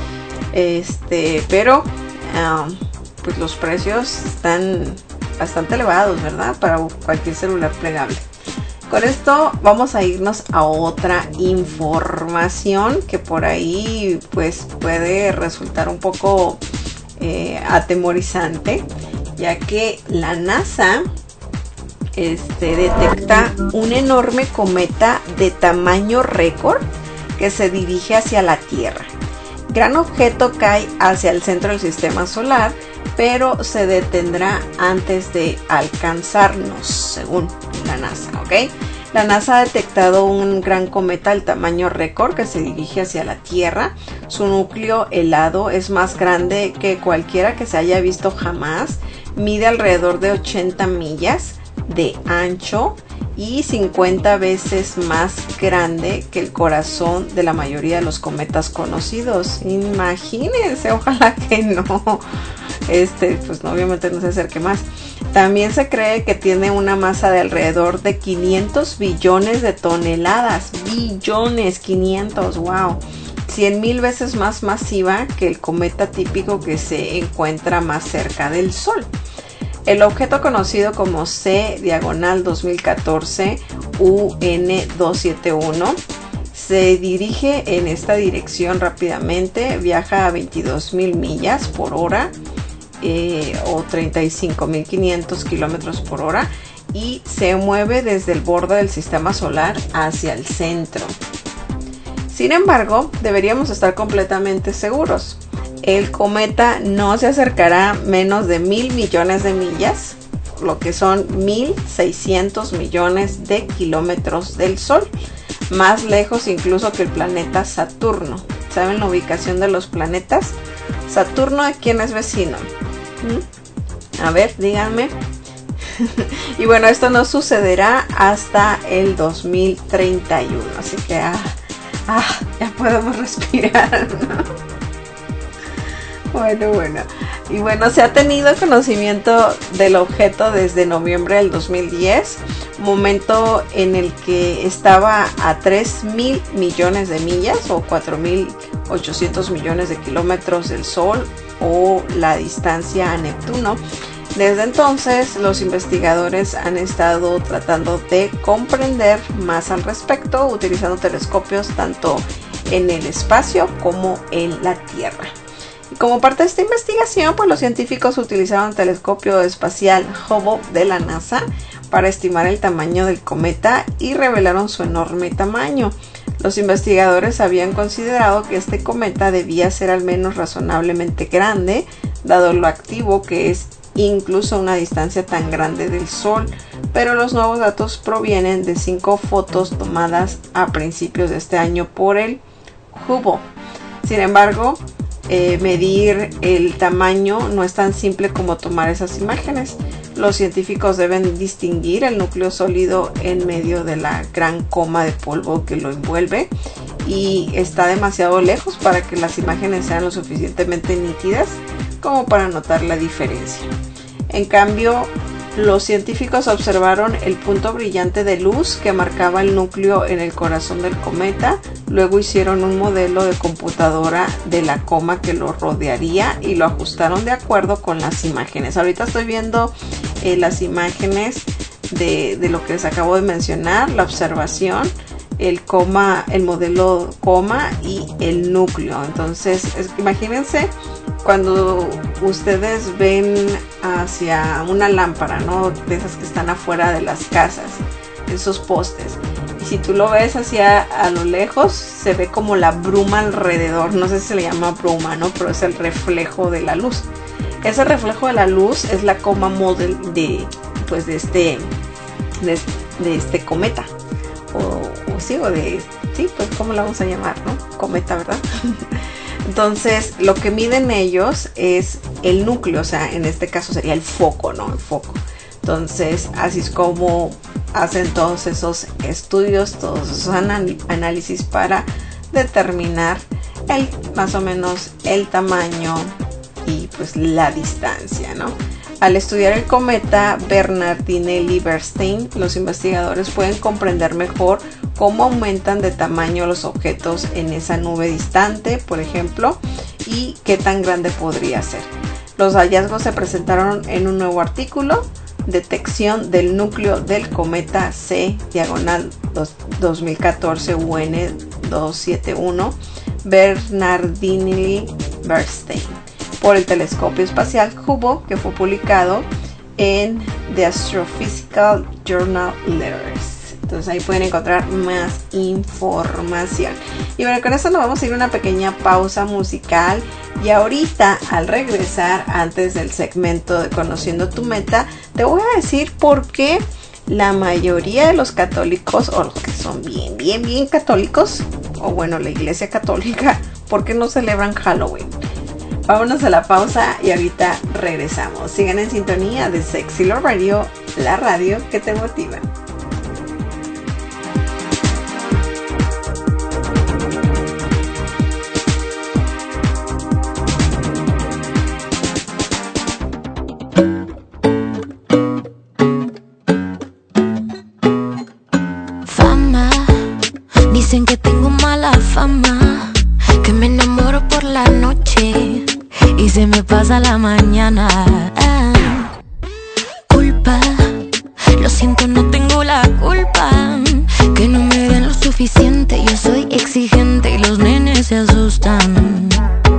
Pero pues los precios están bastante elevados, ¿verdad? Para cualquier celular plegable. Con esto vamos a irnos a otra información que por ahí pues puede resultar un poco atemorizante, ya que la NASA detecta un enorme cometa de tamaño récord que se dirige hacia la Tierra. Gran objeto cae hacia el centro del sistema solar, pero se detendrá antes de alcanzarnos, según la NASA, ¿ok? La NASA ha detectado un gran cometa del tamaño récord que se dirige hacia la Tierra. Su núcleo helado es más grande que cualquiera que se haya visto jamás. Mide alrededor de 80 millas de ancho y 50 veces más grande que el corazón de la mayoría de los cometas conocidos. Imagínense, ojalá que no. Pues no, obviamente no se acerque más. También se cree que tiene una masa de alrededor de 500 billones de toneladas. Billones, 500, wow. 100,000 veces más masiva que el cometa típico que se encuentra más cerca del Sol. El objeto conocido como C/2014 UN271 se dirige en esta dirección rápidamente, viaja a 22,000 millas por hora o 35,500 kilómetros por hora y se mueve desde el borde del sistema solar hacia el centro. Sin embargo, deberíamos estar completamente seguros. El cometa no se acercará menos de 1,000 millones de millas, lo que son 1,600 millones de kilómetros del Sol, más lejos incluso que el planeta Saturno. ¿Saben la ubicación de los planetas? Saturno, ¿de quién es vecino? A ver, díganme. Y bueno, esto no sucederá hasta el 2031, así que ya podemos respirar, ¿no? Bueno. Y bueno, se ha tenido conocimiento del objeto desde noviembre del 2010, momento en el que estaba a 3,000 millones de millas o 4,800 millones de kilómetros del Sol o la distancia a Neptuno. Desde entonces, los investigadores han estado tratando de comprender más al respecto, utilizando telescopios tanto en el espacio como en la Tierra. Y como parte de esta investigación, pues los científicos utilizaron el telescopio espacial Hubble de la NASA para estimar el tamaño del cometa y revelaron su enorme tamaño. Los investigadores habían considerado que este cometa debía ser al menos razonablemente grande, dado lo activo que es incluso a una distancia tan grande del Sol, pero los nuevos datos provienen de 5 fotos tomadas a principios de este año por el Hubble. Sin embargo, medir el tamaño no es tan simple como tomar esas imágenes. Los científicos deben distinguir el núcleo sólido en medio de la gran coma de polvo que lo envuelve y está demasiado lejos para que las imágenes sean lo suficientemente nítidas como para notar la diferencia. En cambio, los científicos observaron el punto brillante de luz que marcaba el núcleo en el corazón del cometa. Luego hicieron un modelo de computadora de la coma que lo rodearía y lo ajustaron de acuerdo con las imágenes. Ahorita estoy viendo las imágenes de lo que les acabo de mencionar, la observación. el modelo coma y el núcleo. Entonces, imagínense cuando ustedes ven hacia una lámpara, ¿no? De esas que están afuera de las casas, esos postes. Y si tú lo ves hacia a lo lejos, se ve como la bruma alrededor. No sé si se le llama bruma, ¿no? Pero es el reflejo de la luz. Ese reflejo de la luz es la coma model de este cometa. Pues ¿cómo la vamos a llamar, no? Cometa, ¿verdad? Entonces, lo que miden ellos es el núcleo, o sea, en este caso sería el foco, ¿no? El foco. Entonces, así es como hacen todos esos estudios, todos esos análisis para determinar más o menos el tamaño y pues la distancia, ¿no? Al estudiar el cometa Bernardini-Lieberstein, los investigadores pueden comprender mejor cómo aumentan de tamaño los objetos en esa nube distante, por ejemplo, y qué tan grande podría ser. Los hallazgos se presentaron en un nuevo artículo, Detección del núcleo del cometa C/2014 UN 271 Bernardini-Lieberstein por el telescopio espacial Hubble, que fue publicado en The Astrophysical Journal Letters. Entonces ahí pueden encontrar más información. Y bueno, con eso nos vamos a ir a una pequeña pausa musical. Y ahorita, al regresar, antes del segmento de Conociendo tu Meta, te voy a decir por qué la mayoría de los católicos, o los que son bien católicos, o bueno, la iglesia católica, ¿por qué no celebran Halloween? Vámonos a la pausa y ahorita regresamos. Sigan en sintonía de Sexy Love Radio, la radio que te motiva. Fama, dicen que tengo mala fama, que me enamoro por la noche y se me pasa la mañana. Culpa, lo siento, no tengo la culpa, que no me den lo suficiente. Yo soy exigente y los nenes se asustan.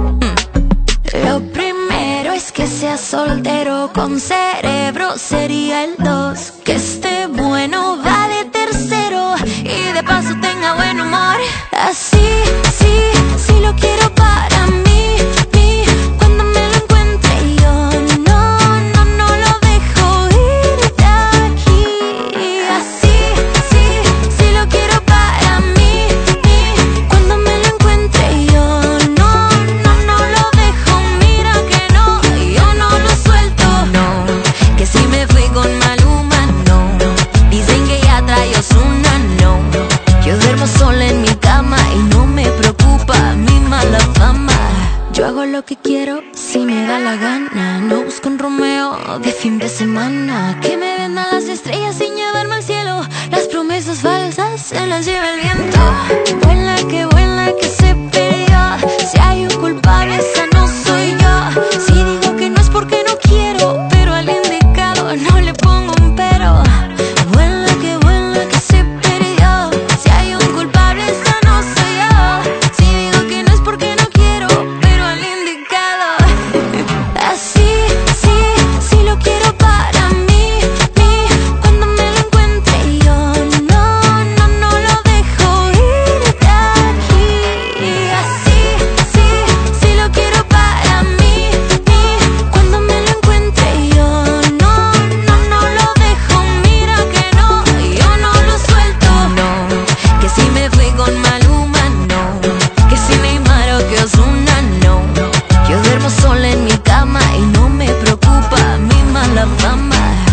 Lo primero es que sea soltero con cerebro, sería el 2. Que esté bueno, va de tercero y de paso tenga buen humor. Así, sí lo quiero para mí. Cuando me lo encuentre yo no lo dejo ir de aquí. Así, sí lo quiero para mí. Cuando me lo encuentre yo no lo dejo. Mira que no, yo no lo suelto. No, que si me fui con Maluma, no. Dicen que ya trae Ozuna, no. Yo duermo sola en mi cama y no me preocupa mi mala fama. Yo hago lo que quiero si me da la gana. No busco un Romeo de fin de semana. Que me vendan las estrellas sin llevarme al cielo. Las promesas falsas se las lleva el viento. Vuela que se perdió. Si hay un culpable, esa no soy yo. Si digo que no es porque no quiero, pero al indicado no le pongo un pero. Vuela que se perdió. Si hay un culpable, esa no soy yo. Si digo que no es porque no quiero, pero al indicado. Así, sí lo quiero para mí. Cuando me lo encuentre yo no lo dejo ir de aquí. Así, sí lo quiero para mí. Cuando me lo encuentre yo no lo dejo. Mira que no, yo no lo suelto. No, que si me fui con Maluma, no. Que si Neymar o que Ozuna, no. Yo duermo sola en mi cama y no me preocupa mi mala fama.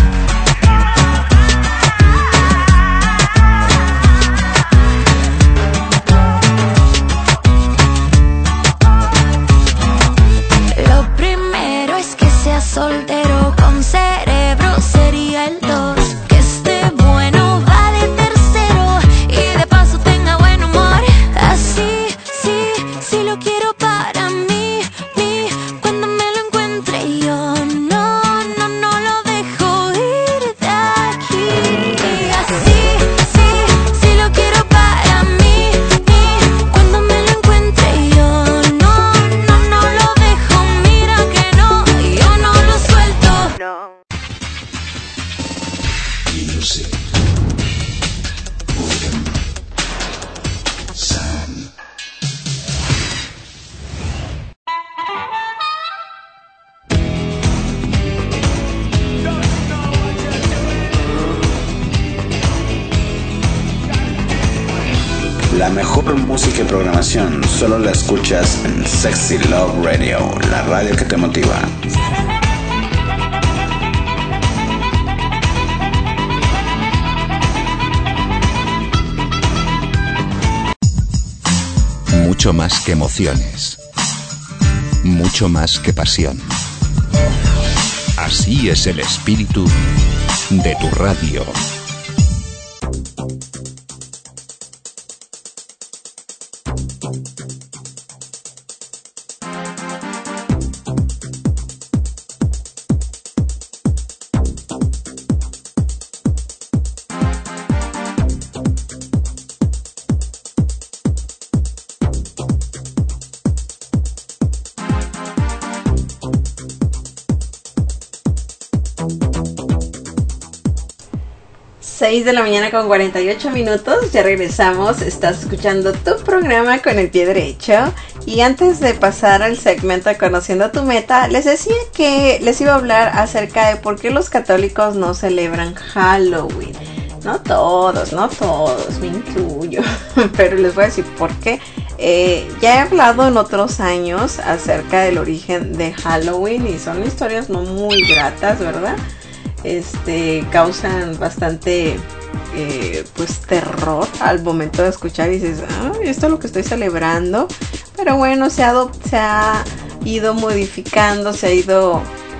Lo primero es que sea soltero con cerebro, sería el 2. Que esté bueno, va de tercero y de paso tenga buen humor. Así, sí lo quiero para mí. Cuando me lo encuentre yo no lo dejo ir de aquí. Así, sí lo quiero para La mejor música y programación solo la escuchas en Sexy Love Radio, la radio que te motiva. Mucho más que emociones. Mucho más que pasión. Así es el espíritu de tu radio. De la mañana con 48 minutos, ya regresamos. Estás escuchando tu programa con el pie derecho. Y antes de pasar al segmento de Conociendo tu Meta, les decía que les iba a hablar acerca de por qué los católicos no celebran Halloween. No todos, me incluyo, pero les voy a decir por qué. Ya he hablado en otros años acerca del origen de Halloween y son historias no muy gratas, ¿verdad? Causan bastante pues terror al momento de escuchar y dices, esto es lo que estoy celebrando. Pero bueno, se ha ido modificando, se ha ido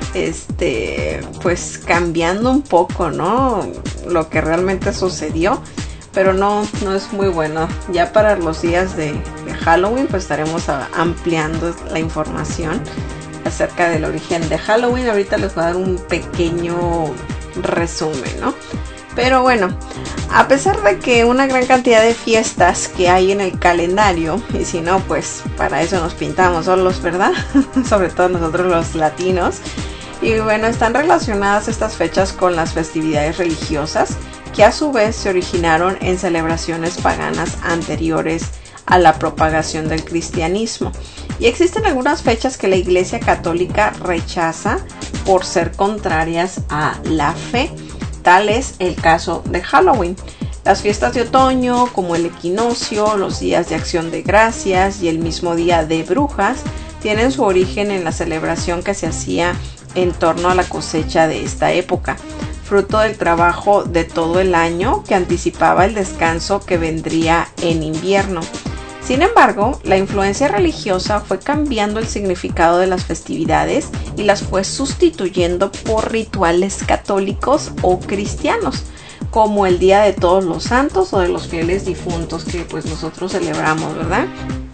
pues cambiando un poco, ¿no? Lo que realmente sucedió, pero no es muy bueno. Ya para los días de Halloween pues estaremos ampliando la información acerca del origen de Halloween. Ahorita les voy a dar un pequeño resumen, ¿no? Pero bueno, a pesar de que una gran cantidad de fiestas que hay en el calendario, y si no, pues para eso nos pintamos solos, ¿verdad? Sobre todo nosotros los latinos. Y bueno, están relacionadas estas fechas con las festividades religiosas, que a su vez se originaron en celebraciones paganas anteriores a la propagación del cristianismo. Y existen algunas fechas que la Iglesia Católica rechaza por ser contrarias a la fe. Tal es el caso de Halloween. Las fiestas de otoño, como el equinoccio, los días de acción de gracias y el mismo día de brujas, tienen su origen en la celebración que se hacía en torno a la cosecha de esta época, fruto del trabajo de todo el año que anticipaba el descanso que vendría en invierno. Sin embargo, la influencia religiosa fue cambiando el significado de las festividades y las fue sustituyendo por rituales católicos o cristianos, como el Día de Todos los Santos o de los Fieles Difuntos, que pues nosotros celebramos, ¿verdad?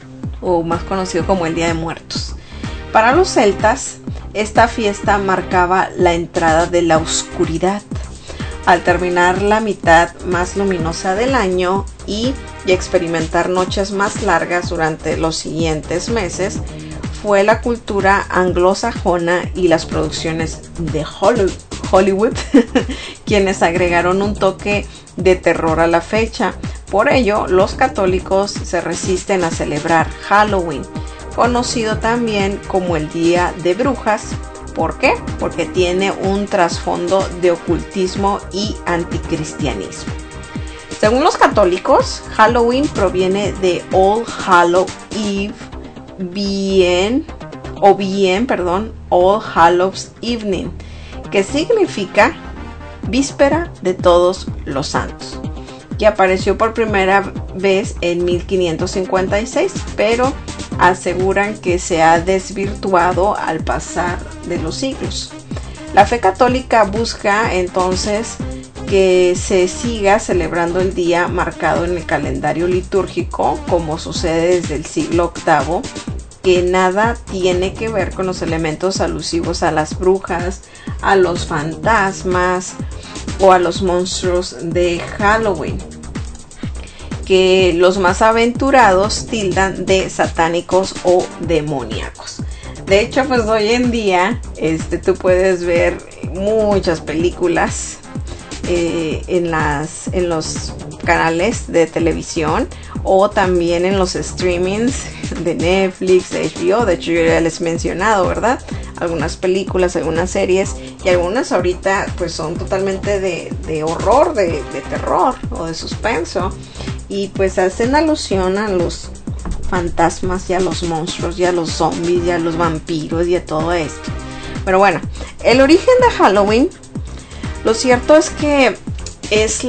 O más conocido como el Día de Muertos. Para los celtas, esta fiesta marcaba la entrada de la oscuridad, al terminar la mitad más luminosa del año y experimentar noches más largas durante los siguientes meses. Fue la cultura anglosajona y las producciones de Hollywood quienes agregaron un toque de terror a la fecha. Por ello, los católicos se resisten a celebrar Halloween, conocido también como el Día de Brujas. ¿Por qué? Porque tiene un trasfondo de ocultismo y anticristianismo. Según los católicos, Halloween proviene de All Hallows Eve, All Hallows Evening, que significa Víspera de Todos los Santos, que apareció por primera vez en 1556, pero aseguran que se ha desvirtuado al pasar de los siglos. La fe católica busca entonces que se siga celebrando el día marcado en el calendario litúrgico, como sucede desde el siglo VIII, que nada tiene que ver con los elementos alusivos a las brujas, a los fantasmas o a los monstruos de Halloween, que los más aventurados tildan de satánicos o demoníacos. De hecho, pues hoy en día tú puedes ver muchas películas en los canales de televisión o también en los streamings de Netflix, de HBO. De hecho, yo ya les he mencionado, ¿verdad? Algunas películas, algunas series, y algunas ahorita pues son totalmente de horror, de terror o de suspenso. y pues hacen alusión a los fantasmas y a los monstruos y a los zombies y a los vampiros y a todo esto. Pero bueno, el origen de Halloween, lo cierto es que es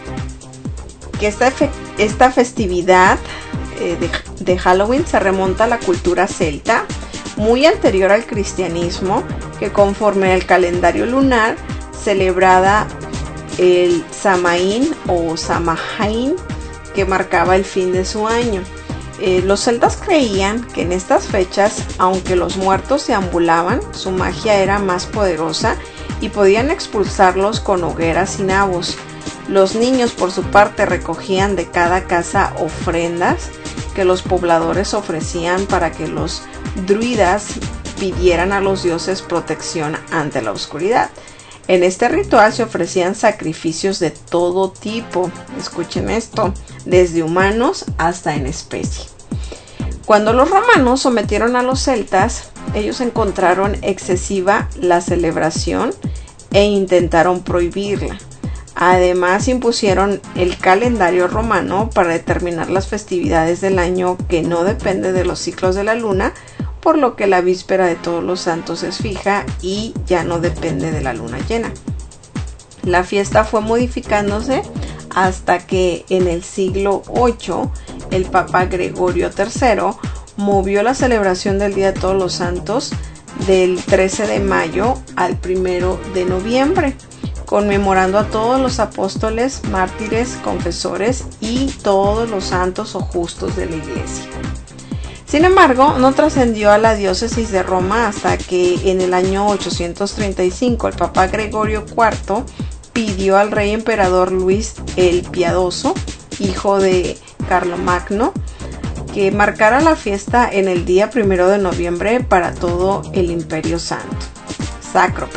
esta festividad de Halloween se remonta a la cultura celta, muy anterior al cristianismo, que conforme al calendario lunar celebraba el Samaín o Samhain, que marcaba el fin de su año. Los celtas creían que en estas fechas, aunque los muertos deambulaban, su magia era más poderosa y podían expulsarlos con hogueras y nabos. Los niños, por su parte, recogían de cada casa ofrendas que los pobladores ofrecían para que los druidas pidieran a los dioses protección ante la oscuridad. En este ritual se ofrecían sacrificios de todo tipo, escuchen esto, desde humanos hasta en especie. Cuando los romanos sometieron a los celtas, ellos encontraron excesiva la celebración e intentaron prohibirla. Además, impusieron el calendario romano para determinar las festividades del año, que no depende de los ciclos de la luna, por lo que la víspera de Todos los Santos es fija y ya no depende de la luna llena. La fiesta fue modificándose hasta que en el siglo VIII el Papa Gregorio III movió la celebración del Día de Todos los Santos del 13 de mayo al 1 de noviembre, conmemorando a todos los apóstoles, mártires, confesores y todos los santos o justos de la Iglesia. Sin embargo, no trascendió a la diócesis de Roma hasta que en el año 835 el Papa Gregorio IV pidió al rey emperador Luis el Piadoso, hijo de Carlomagno, que marcara la fiesta en el día 1 de noviembre para todo el Imperio Sacro.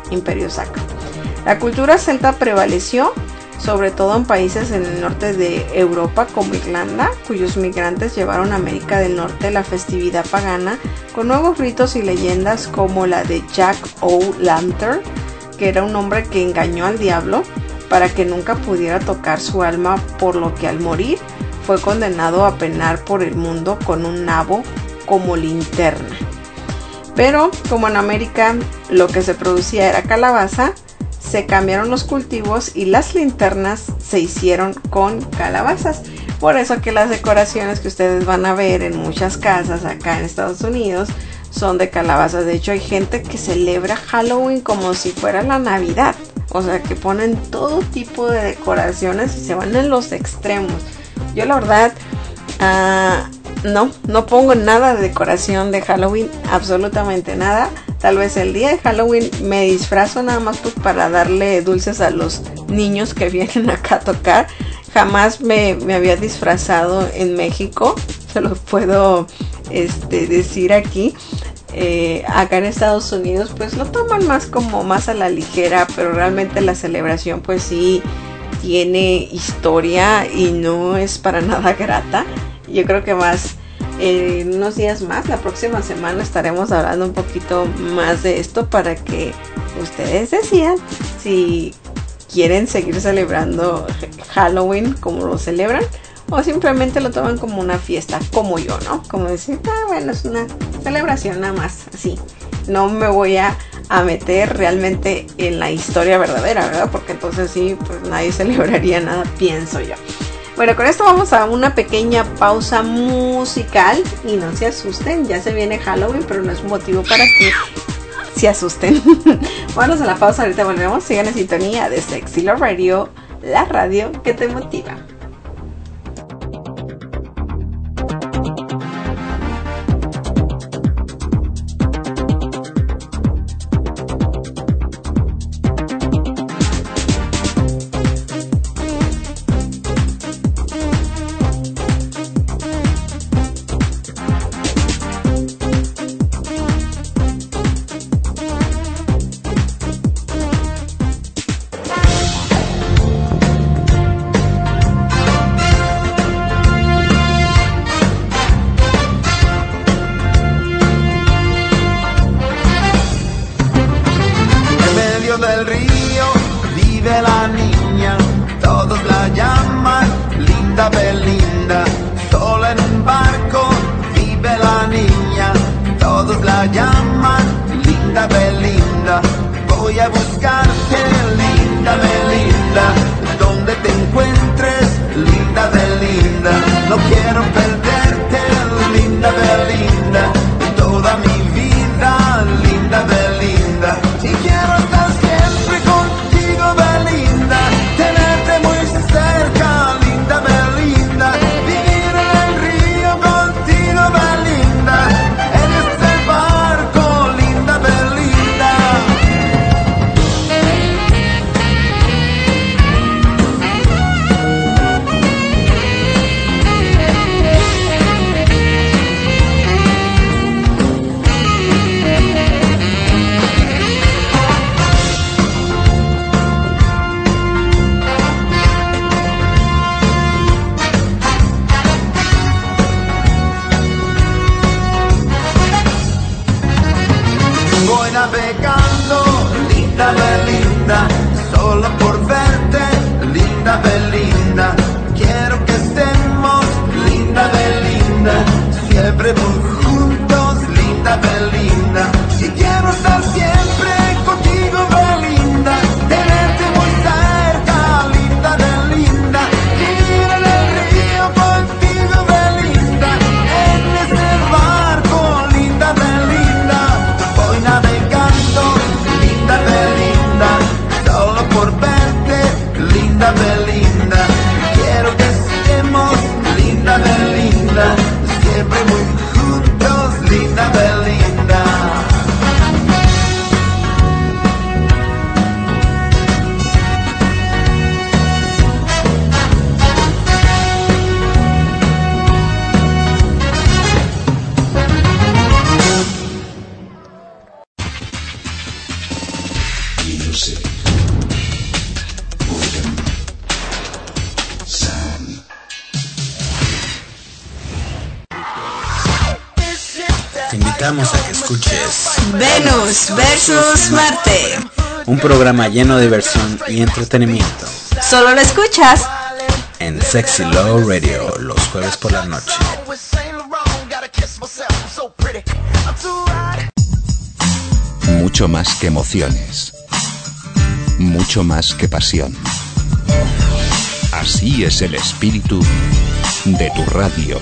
La cultura celta prevaleció, sobre todo en países en el norte de Europa como Irlanda, cuyos migrantes llevaron a América del Norte la festividad pagana con nuevos ritos y leyendas como la de Jack O'Lantern, que era un hombre que engañó al diablo para que nunca pudiera tocar su alma, por lo que al morir fue condenado a penar por el mundo con un nabo como linterna. Pero como en América lo que se producía era calabaza, se cambiaron los cultivos y las linternas se hicieron con calabazas. Por eso que las decoraciones que ustedes van a ver en muchas casas acá en Estados Unidos son de calabazas. De hecho, hay gente que celebra Halloween como si fuera la Navidad. O sea, que ponen todo tipo de decoraciones y se van en los extremos. Yo la verdad no pongo nada de decoración de Halloween, absolutamente nada. Tal vez el día de Halloween me disfrazo nada más pues para darle dulces a los niños que vienen acá a tocar. Jamás me había disfrazado en México, se los puedo decir aquí. Acá en Estados Unidos pues lo toman más como más a la ligera, pero realmente la celebración pues sí tiene historia y no es para nada grata. Yo creo que más unos días más, la próxima semana estaremos hablando un poquito más de esto para que ustedes decidan si quieren seguir celebrando Halloween como lo celebran o simplemente lo toman como una fiesta, como yo, ¿no? Como decir, bueno, es una celebración nada más, así. No me voy a meter realmente en la historia verdadera, ¿verdad? Porque entonces sí, pues nadie celebraría nada, pienso yo. Bueno, con esto vamos a una pequeña pausa musical y no se asusten, ya se viene Halloween, pero no es motivo para que se asusten. Vamos a la pausa, ahorita volvemos, sigan en sintonía de Sexy Love Radio, la radio que te motiva. Del río vive la niña, todos la llaman linda. linda Belinda. Sola en un barco vive la niña, todos la llaman linda Belinda. Voy a buscarte, linda Belinda, donde te encuentres, linda Belinda. No quiero perderte, linda Belinda, toda mi vida, linda Belinda. Y quiero estar siempre contigo, Belinda, tenerte muy cerca, linda Belinda, vivir en el río contigo, Belinda, en este barco, linda Belinda. Voy navegando, linda Belinda, solo por verte, linda Belinda. Quiero que estemos, linda Belinda, siempre muy juntos, linda Belinda. Y quiero estar siempre contigo, Belinda, tenerte muy cerca, linda Belinda, vivir en el río contigo, Belinda, en ese barco, linda Belinda. Voy navegando, linda Belinda, solo por verte, linda Belinda. Quiero que estemos, linda Belinda, siempre muy juntos, linda Belinda. Te invitamos a que escuches Venus versus Marte. un programa lleno de diversión y entretenimiento Solo lo escuchas en Sexy Love Radio los jueves por la noche. Mucho más que emociones. Mucho más que pasión. Así es el espíritu de tu radio.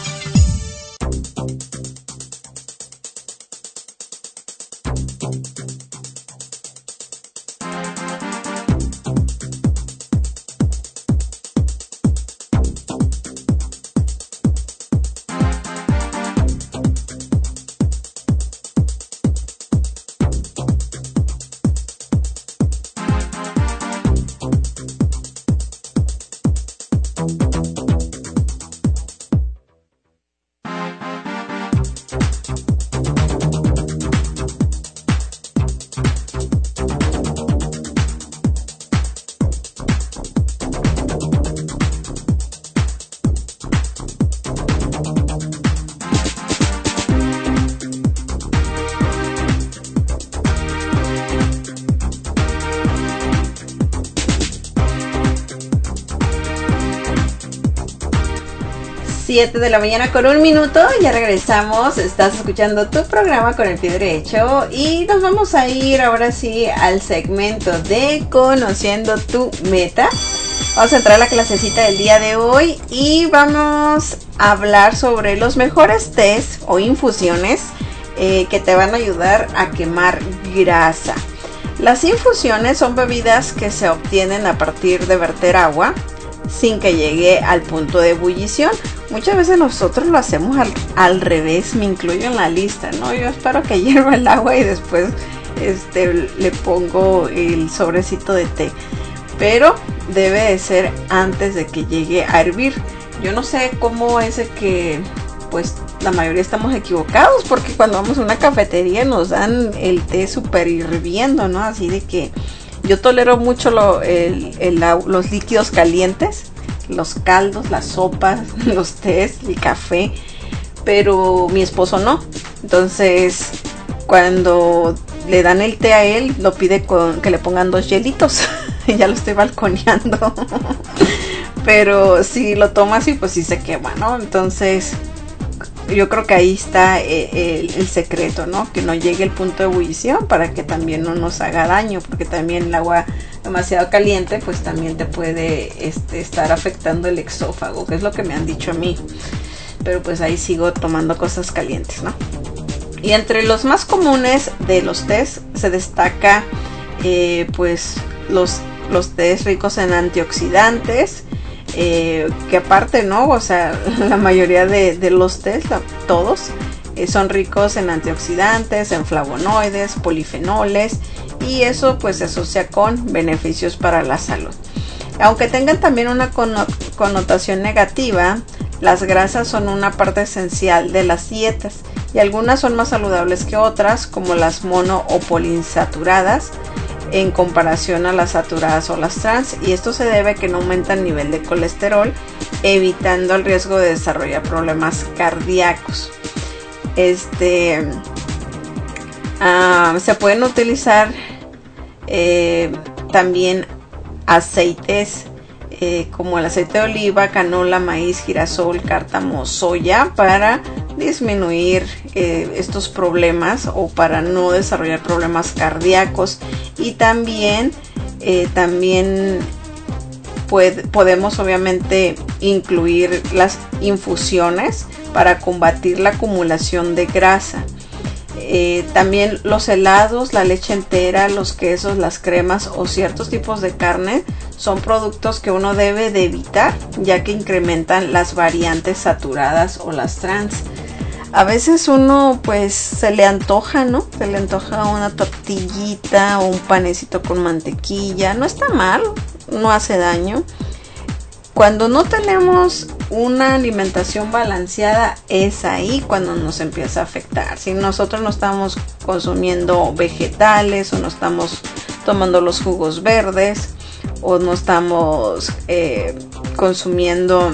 De la mañana con 1 minuto, ya regresamos. Estás escuchando tu programa con el pie derecho y nos vamos a ir ahora sí al segmento de Conociendo tu Meta. Vamos a entrar a la clasecita del día de hoy y vamos a hablar sobre los mejores tés o infusiones que te van a ayudar a quemar grasa. Las infusiones son bebidas que se obtienen a partir de verter agua sin que llegue al punto de ebullición. Muchas veces nosotros lo hacemos al revés, me incluyo en la lista, ¿no? Yo espero que hierva el agua y después le pongo el sobrecito de té. Pero debe de ser antes de que llegue a hervir. Yo no sé cómo es que pues la mayoría estamos equivocados, porque cuando vamos a una cafetería nos dan el té súper hirviendo, ¿no? Así de que yo tolero mucho los líquidos calientes, los caldos, las sopas, los tés, el café, pero mi esposo no. Entonces, cuando le dan el té a él, lo pide que le pongan 2 hielitos. Ya lo estoy balconeando. pero si lo tomas así, pues sí se quema, ¿no? Entonces yo creo que ahí está el secreto, ¿no? Que no llegue el punto de ebullición para que también no nos haga daño, porque también el agua demasiado caliente pues también te puede estar afectando el exófago, que es lo que me han dicho a mí, pero pues ahí sigo tomando cosas calientes, ¿no? Y entre los más comunes de los tés se destaca pues los tés ricos en antioxidantes, que aparte, ¿no? O sea, la mayoría de los tés, todos, son ricos en antioxidantes, en flavonoides, polifenoles, y eso pues se asocia con beneficios para la salud. Aunque tengan también una connotación negativa, las grasas son una parte esencial de las dietas y algunas son más saludables que otras, como las mono o poliinsaturadas, en comparación a las saturadas o las trans, y esto se debe a que no aumenta el nivel de colesterol, evitando el riesgo de desarrollar problemas cardíacos. Se pueden utilizar también aceites como el aceite de oliva, canola, maíz, girasol, cártamo, soya, para disminuir estos problemas o para no desarrollar problemas cardíacos. Y también podemos obviamente incluir las infusiones para combatir la acumulación de grasa. También los helados, la leche entera, los quesos, las cremas o ciertos tipos de carne son productos que uno debe de evitar, ya que incrementan las variantes saturadas o las trans. A veces uno pues se le antoja, ¿no? Se le antoja una tortillita o un panecito con mantequilla. No está mal, no hace daño. Cuando no tenemos una alimentación balanceada, es ahí cuando nos empieza a afectar. Si nosotros no estamos consumiendo vegetales o no estamos tomando los jugos verdes o no estamos consumiendo,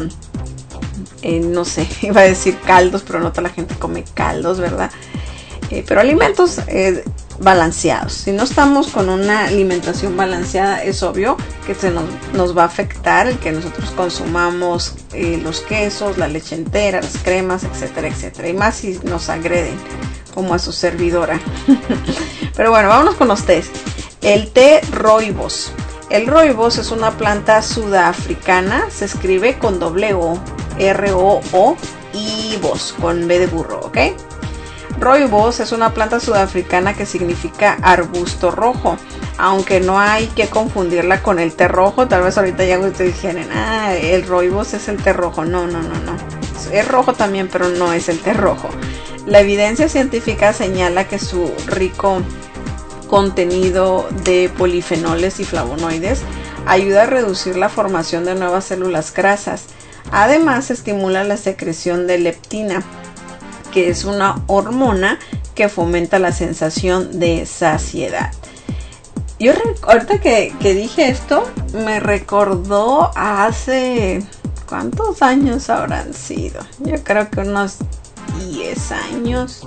no sé, iba a decir caldos, pero no toda la gente come caldos, ¿verdad? Pero alimentos balanceados. Si no estamos con una alimentación balanceada, es obvio que nos va a afectar el que nosotros consumamos los quesos, la leche entera, las cremas, etcétera, etcétera. Y más si nos agreden, como a su servidora. Pero bueno, vámonos con los tés. El té rooibos. El rooibos es una planta sudafricana, se escribe con doble O, R-O-O, y bos, con B de burro, ¿ok? Rooibos es una planta sudafricana que significa arbusto rojo, aunque no hay que confundirla con el té rojo. Tal vez ahorita ya ustedes dijeron, el rooibos es el té rojo. No. Es rojo también, pero no es el té rojo. La evidencia científica señala que su rico contenido de polifenoles y flavonoides ayuda a reducir la formación de nuevas células grasas. Además, estimula la secreción de leptina, que es una hormona que fomenta la sensación de saciedad. Yo ahorita que dije esto, me recordó a hace... ¿cuántos años habrán sido? Yo creo que unos 10 años.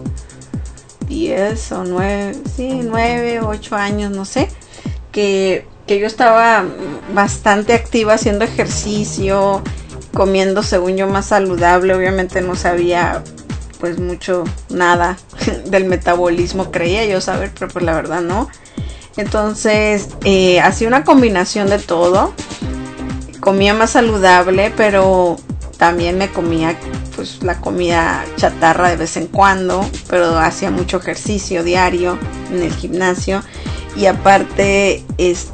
10 o 9, sí, 9, 8 años, no sé. Que yo estaba bastante activa haciendo ejercicio, comiendo según yo más saludable. Obviamente no sabía pues mucho, nada del metabolismo, creía yo saber, pero pues la verdad no. Entonces hacía una combinación de todo. Comía más saludable, pero también me comía pues la comida chatarra de vez en cuando, pero hacía mucho ejercicio diario en el gimnasio. Y aparte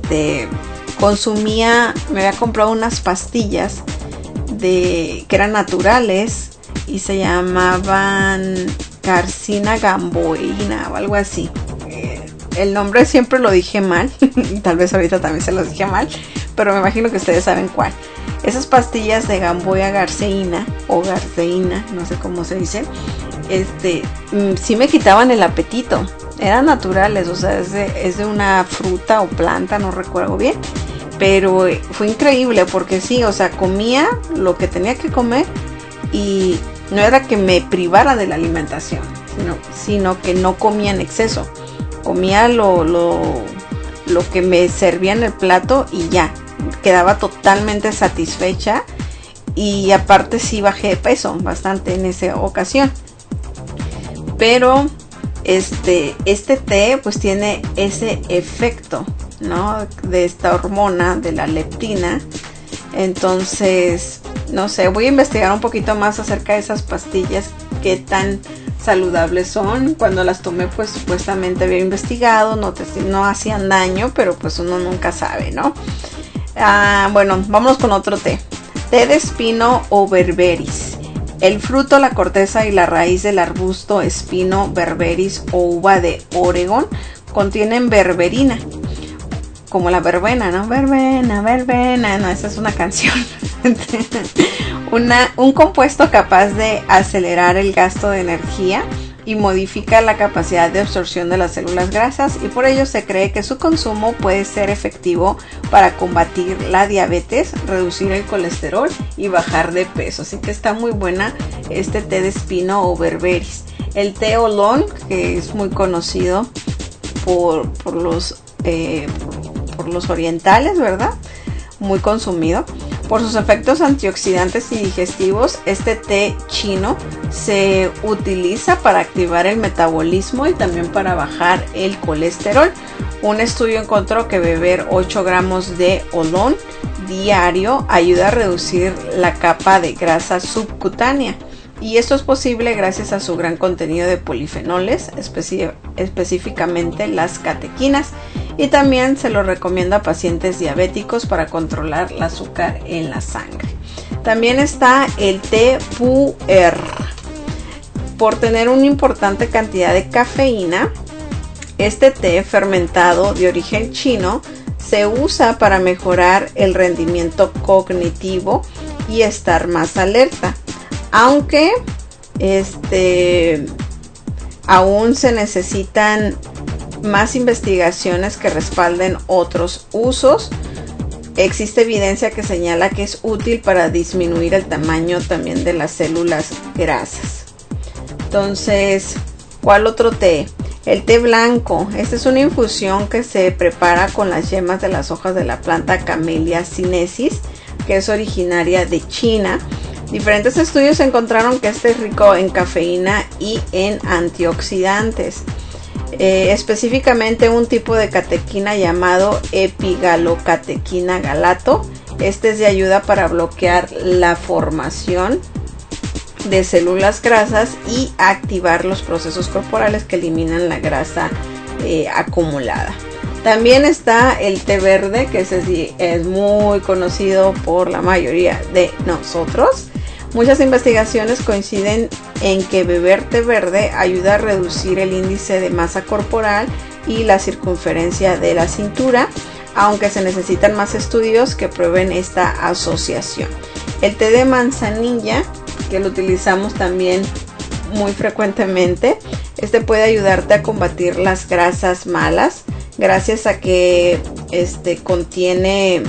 consumía, me había comprado unas pastillas que eran naturales y se llamaban Garcina Gamboína o algo así. El nombre siempre lo dije mal, tal vez ahorita también se los dije mal, pero me imagino que ustedes saben cuál. Esas pastillas de Gamboya Garceína o Garceína, no sé cómo se dice, sí me quitaban el apetito. Eran naturales, o sea, es de una fruta o planta, no recuerdo bien, pero fue increíble porque sí, o sea, comía lo que tenía que comer y no era que me privara de la alimentación, sino que no comía en exceso. Comía lo que me servía en el plato y ya, quedaba totalmente satisfecha y aparte sí bajé de peso bastante en esa ocasión. Pero este té pues tiene ese efecto, ¿no? De esta hormona, de la leptina. Entonces, no sé, voy a investigar un poquito más acerca de esas pastillas, qué tan saludables son. Cuando las tomé pues supuestamente había investigado, no hacían daño, pero pues uno nunca sabe, ¿no? Bueno, vámonos con otro té. Té de espino o berberis. El fruto, la corteza y la raíz del arbusto espino, berberis o uva de Oregón contienen berberina, como la verbena, ¿no? Verbena, verbena, no, esa es una canción. Un compuesto capaz de acelerar el gasto de energía y modifica la capacidad de absorción de las células grasas, y por ello se cree que su consumo puede ser efectivo para combatir la diabetes, reducir el colesterol y bajar de peso. Así que está muy buena este té de espino o berberis. El té oolong, que es muy conocido por los orientales, ¿verdad? Muy consumido. Por sus efectos antioxidantes y digestivos, este té chino se utiliza para activar el metabolismo y también para bajar el colesterol. Un estudio encontró que beber 8 gramos de oolong diario ayuda a reducir la capa de grasa subcutánea. Y esto es posible gracias a su gran contenido de polifenoles, específicamente las catequinas. Y también se lo recomienda a pacientes diabéticos para controlar el azúcar en la sangre. También está el té pu'er. Por tener una importante cantidad de cafeína, este té fermentado de origen chino se usa para mejorar el rendimiento cognitivo y estar más alerta. Aunque aún se necesitan más investigaciones que respalden otros usos. Existe evidencia que señala que es útil para disminuir el tamaño también de las células grasas. Entonces, ¿cuál otro té? El té blanco. Esta es una infusión que se prepara con las yemas de las hojas de la planta Camellia sinensis, que es originaria de China. Diferentes estudios encontraron que este es rico en cafeína y en antioxidantes. Específicamente un tipo de catequina llamado epigalocatequina galato. Este es de ayuda para bloquear la formación de células grasas y activar los procesos corporales que eliminan la grasa acumulada. También está el té verde, que es muy conocido por la mayoría de nosotros. Muchas investigaciones coinciden en que beber té verde ayuda a reducir el índice de masa corporal y la circunferencia de la cintura, aunque se necesitan más estudios que prueben esta asociación. El té de manzanilla, que lo utilizamos también muy frecuentemente, puede ayudarte a combatir las grasas malas, gracias a que contiene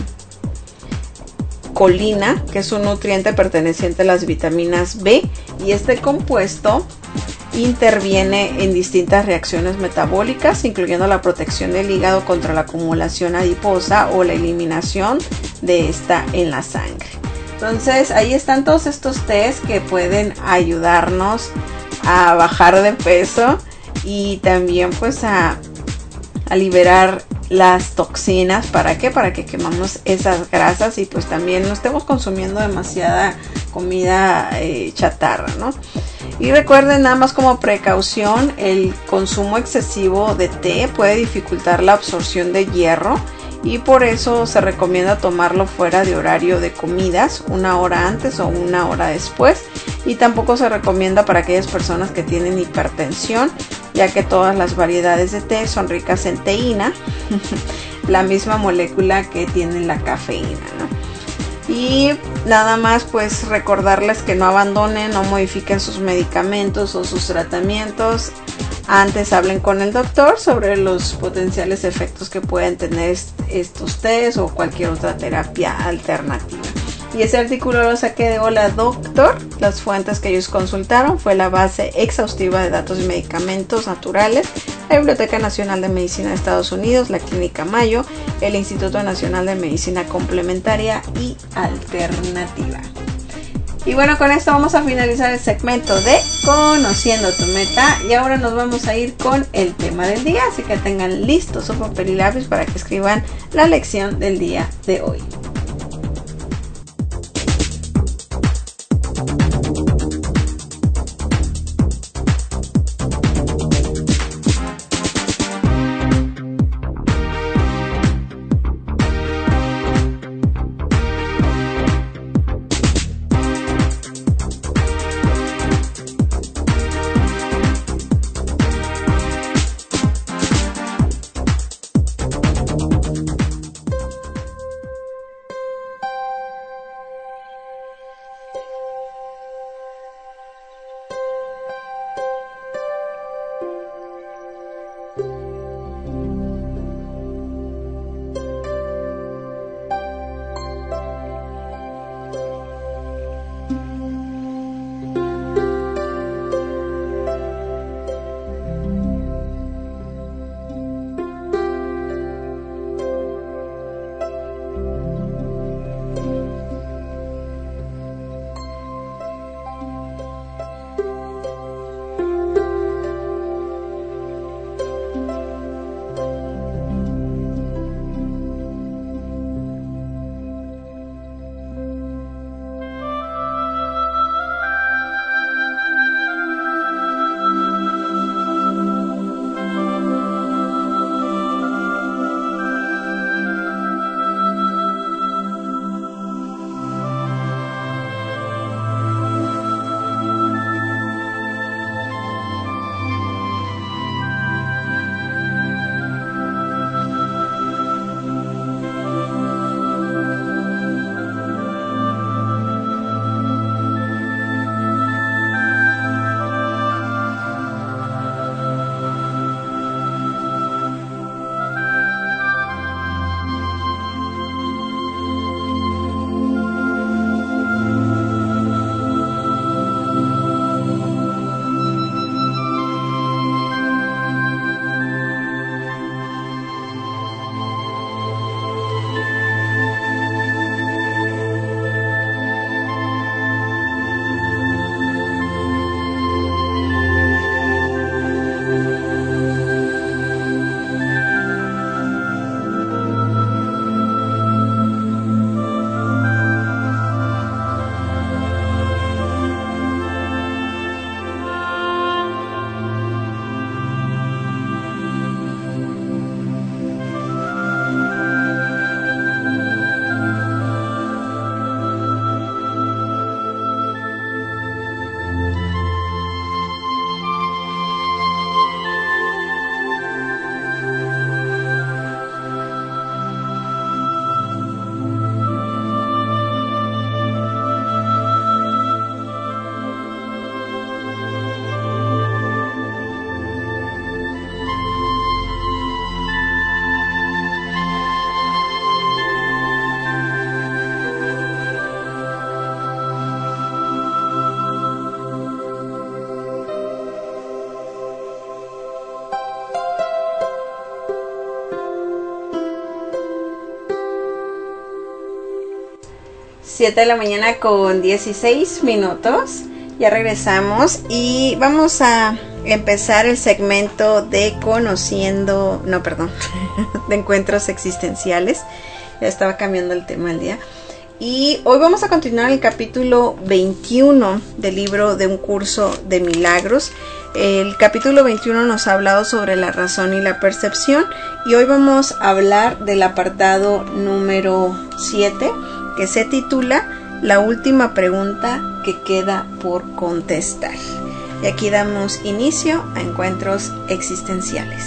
colina, que es un nutriente perteneciente a las vitaminas B, y este compuesto interviene en distintas reacciones metabólicas, incluyendo la protección del hígado contra la acumulación adiposa o la eliminación de esta en la sangre. Entonces, ahí están todos estos tés que pueden ayudarnos a bajar de peso y también pues a liberar las toxinas. ¿Para qué? Para que quemamos esas grasas y pues también no estemos consumiendo demasiada comida chatarra, ¿no? Y recuerden, nada más como precaución, el consumo excesivo de té puede dificultar la absorción de hierro y por eso se recomienda tomarlo fuera de horario de comidas, 1 hora antes o 1 hora después, y tampoco se recomienda para aquellas personas que tienen hipertensión, ya que todas las variedades de té son ricas en teína, la misma molécula que tiene la cafeína, ¿no? Y nada más pues recordarles que no abandonen, no modifiquen sus medicamentos o sus tratamientos. Antes hablen con el doctor sobre los potenciales efectos que pueden tener estos tés o cualquier otra terapia alternativa. Y ese artículo lo saqué de Hola Doctor. Las fuentes que ellos consultaron fue la base exhaustiva de datos y medicamentos naturales la Biblioteca Nacional de Medicina de Estados Unidos, la Clínica Mayo, el Instituto Nacional de Medicina Complementaria y Alternativa. Y bueno, con esto vamos a finalizar el segmento de Conociendo tu Meta, y ahora nos vamos a ir con el tema del día, así que tengan listos su papel y lápiz para que escriban la lección del día de hoy. Siete de la mañana con 16 minutos. Ya regresamos y vamos a empezar el segmento de de encuentros existenciales. Ya estaba cambiando el tema del día. Y hoy vamos a continuar el capítulo 21 del libro de un curso de milagros. El capítulo 21 nos ha hablado sobre la razón y la percepción, y hoy vamos a hablar del apartado número 7, que se titula La última pregunta que queda por contestar. Y aquí damos inicio a encuentros existenciales.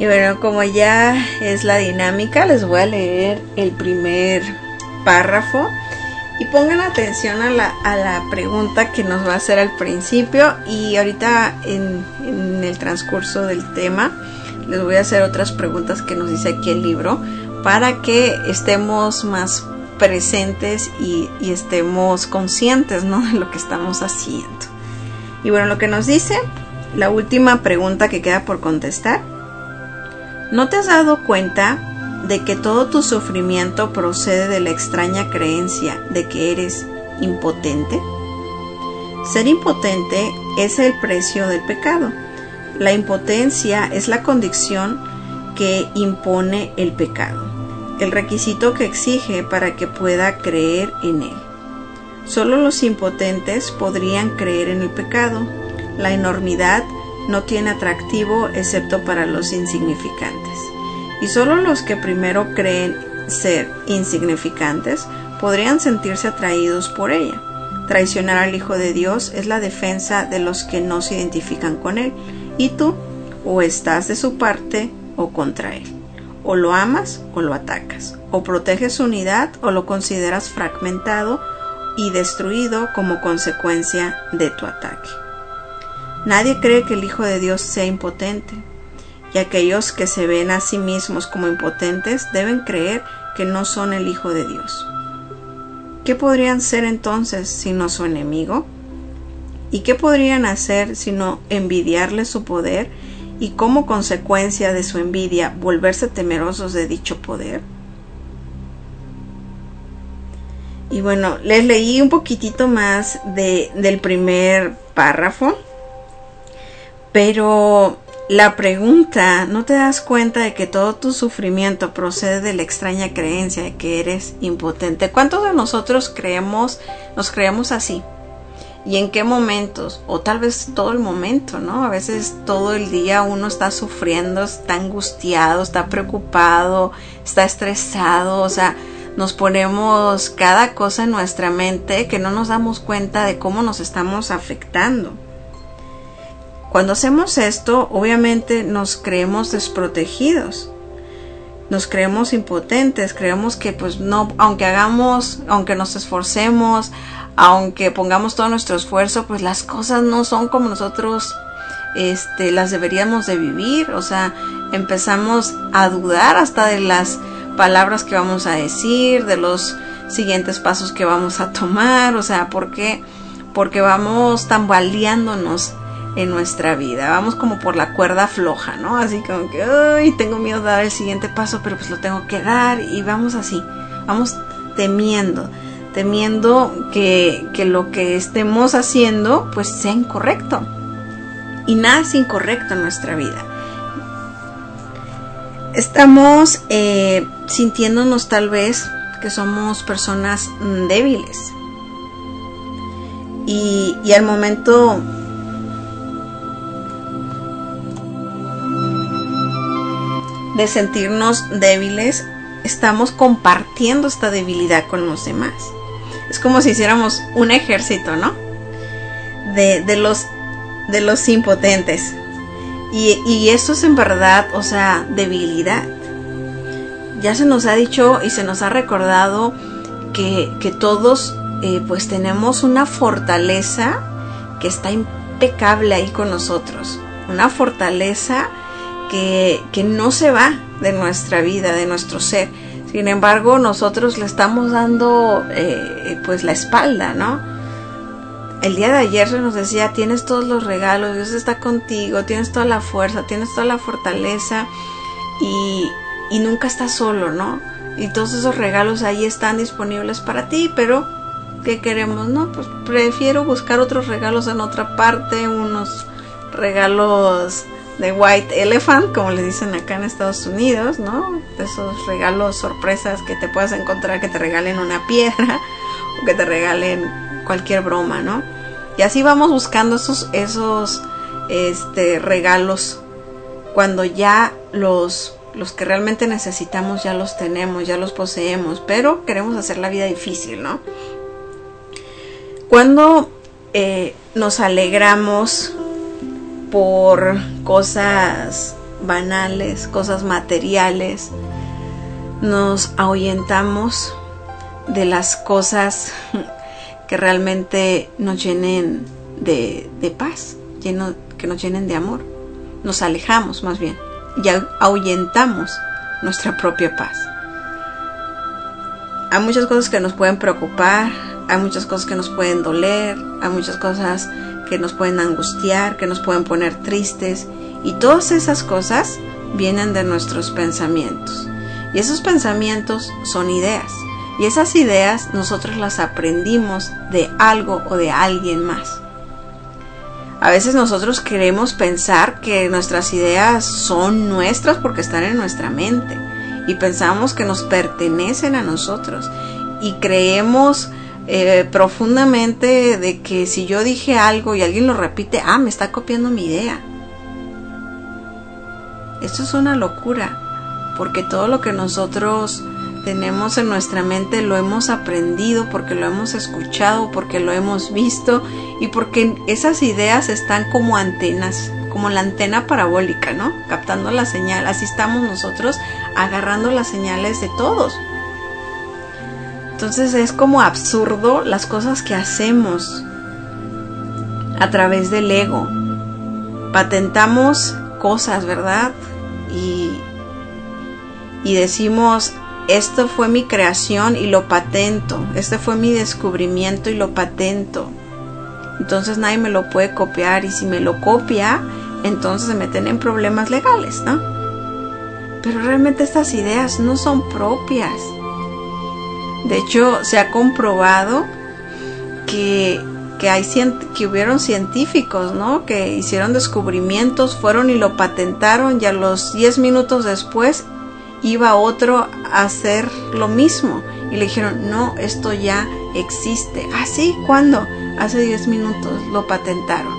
Y bueno, como ya es la dinámica, les voy a leer el primer párrafo y pongan atención a la pregunta que nos va a hacer al principio, y ahorita en el transcurso del tema les voy a hacer otras preguntas que nos dice aquí el libro para que estemos más presentes y estemos conscientes, ¿no?, de lo que estamos haciendo. Y bueno, lo que nos dice, la última pregunta que queda por contestar: ¿no te has dado cuenta de que todo tu sufrimiento procede de la extraña creencia de que eres impotente? Ser impotente es el precio del pecado. La impotencia es la condición que impone el pecado, el requisito que exige para que pueda creer en él. Solo los impotentes podrían creer en el pecado. La enormidad no tiene atractivo excepto para los insignificantes. Y solo los que primero creen ser insignificantes podrían sentirse atraídos por ella. Traicionar al Hijo de Dios es la defensa de los que no se identifican con Él. Y tú, o estás de su parte o contra Él. O lo amas o lo atacas. O proteges su unidad o lo consideras fragmentado y destruido como consecuencia de tu ataque. Nadie cree que el Hijo de Dios sea impotente, y aquellos que se ven a sí mismos como impotentes deben creer que no son el Hijo de Dios. ¿Qué podrían ser entonces sino su enemigo? ¿Y qué podrían hacer sino envidiarle su poder y como consecuencia de su envidia volverse temerosos de dicho poder? Y bueno, les leí un poquitito más del primer párrafo, pero la pregunta, ¿no te das cuenta de que todo tu sufrimiento procede de la extraña creencia de que eres impotente? ¿Cuántos de nosotros nos creemos así? ¿Y en qué momentos? O tal vez todo el momento, ¿no? A veces todo el día uno está sufriendo, está angustiado, está preocupado, está estresado, o sea, nos ponemos cada cosa en nuestra mente que no nos damos cuenta de cómo nos estamos afectando. Cuando hacemos esto, obviamente nos creemos desprotegidos, nos creemos impotentes, creemos que pues no, aunque nos esforcemos, aunque pongamos todo nuestro esfuerzo, pues las cosas no son como nosotros las deberíamos de vivir. O sea, empezamos a dudar hasta de las palabras que vamos a decir, de los siguientes pasos que vamos a tomar. O sea, ¿por qué? Porque vamos tambaleándonos en nuestra vida, vamos como por la cuerda floja, ¿no? Así como que, ay, tengo miedo de dar el siguiente paso, pero pues lo tengo que dar, y vamos así, vamos temiendo que lo que estemos haciendo pues sea incorrecto. Y nada es incorrecto en nuestra vida. Estamos sintiéndonos tal vez que somos personas débiles, y al momento de sentirnos débiles, estamos compartiendo esta debilidad con los demás. Es como si hiciéramos un ejército, ¿no? De los impotentes. Y esto es en verdad, o sea, debilidad. Ya se nos ha dicho y se nos ha recordado que todos pues tenemos una fortaleza que está impecable ahí con nosotros. Una fortaleza que no se va de nuestra vida, de nuestro ser. Sin embargo, nosotros le estamos dando pues la espalda, ¿no? El día de ayer se nos decía, tienes todos los regalos, Dios está contigo, tienes toda la fuerza, tienes toda la fortaleza, y nunca estás solo, ¿no? Y todos esos regalos ahí están disponibles para ti, pero ¿qué queremos? No, pues prefiero buscar otros regalos en otra parte, unos regalos de White Elephant, como le dicen acá en Estados Unidos, ¿no? Esos regalos sorpresas que te puedas encontrar, que te regalen una piedra o que te regalen cualquier broma, ¿no? Y así vamos buscando esos regalos cuando ya los que realmente necesitamos ya los tenemos, ya los poseemos, pero queremos hacer la vida difícil, ¿no? Cuando nos alegramos por cosas banales, cosas materiales. Nos ahuyentamos de las cosas que realmente nos llenen de paz, que nos llenen de amor. Nos alejamos más bien y ahuyentamos nuestra propia paz. Hay muchas cosas que nos pueden preocupar, hay muchas cosas que nos pueden doler, hay muchas cosas que nos pueden angustiar, que nos pueden poner tristes, y todas esas cosas vienen de nuestros pensamientos. Y esos pensamientos son ideas, y esas ideas nosotros las aprendimos de algo o de alguien más. A veces nosotros queremos pensar que nuestras ideas son nuestras porque están en nuestra mente, y pensamos que nos pertenecen a nosotros, y creemos profundamente de que si yo dije algo y alguien lo repite, me está copiando mi idea. Esto es una locura, porque todo lo que nosotros tenemos en nuestra mente lo hemos aprendido, porque lo hemos escuchado, porque lo hemos visto, y porque esas ideas están como antenas, como la antena parabólica, ¿no? Captando la señal. Así estamos nosotros agarrando las señales de todos. Entonces es como absurdo las cosas que hacemos a través del ego. Patentamos cosas, ¿verdad? Y decimos, esto fue mi creación y lo patento, este fue mi descubrimiento y lo patento. Entonces nadie me lo puede copiar, y si me lo copia, entonces se meten en problemas legales, ¿no? Pero realmente estas ideas no son propias. De hecho, se ha comprobado que hubieron científicos, ¿no? Que hicieron descubrimientos, fueron y lo patentaron, y a los 10 minutos después iba otro a hacer lo mismo y le dijeron, no, esto ya existe. ¿Sí? ¿Cuándo? Hace 10 minutos lo patentaron.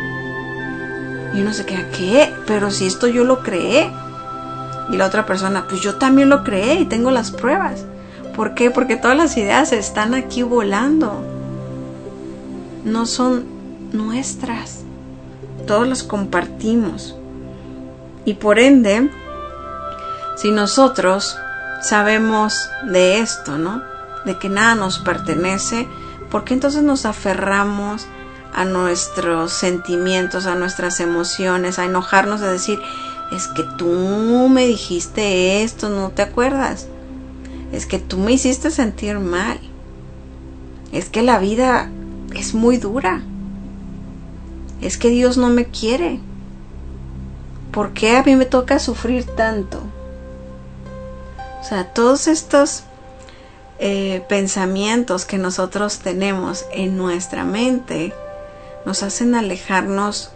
Y uno se queda, ¿qué? Pero si esto yo lo creé. Y la otra persona, pues yo también lo creé y tengo las pruebas. ¿Por qué? Porque todas las ideas están aquí volando. No son nuestras. Todos las compartimos. Y por ende, si nosotros sabemos de esto, ¿no? De que nada nos pertenece, ¿por qué entonces nos aferramos a nuestros sentimientos, a nuestras emociones, a enojarnos, a decir, es que tú me dijiste esto, ¿no te acuerdas? Es que tú me hiciste sentir mal. Es que la vida es muy dura. Es que Dios no me quiere. ¿Por qué a mí me toca sufrir tanto? O sea, todos estos pensamientos que nosotros tenemos en nuestra mente nos hacen alejarnos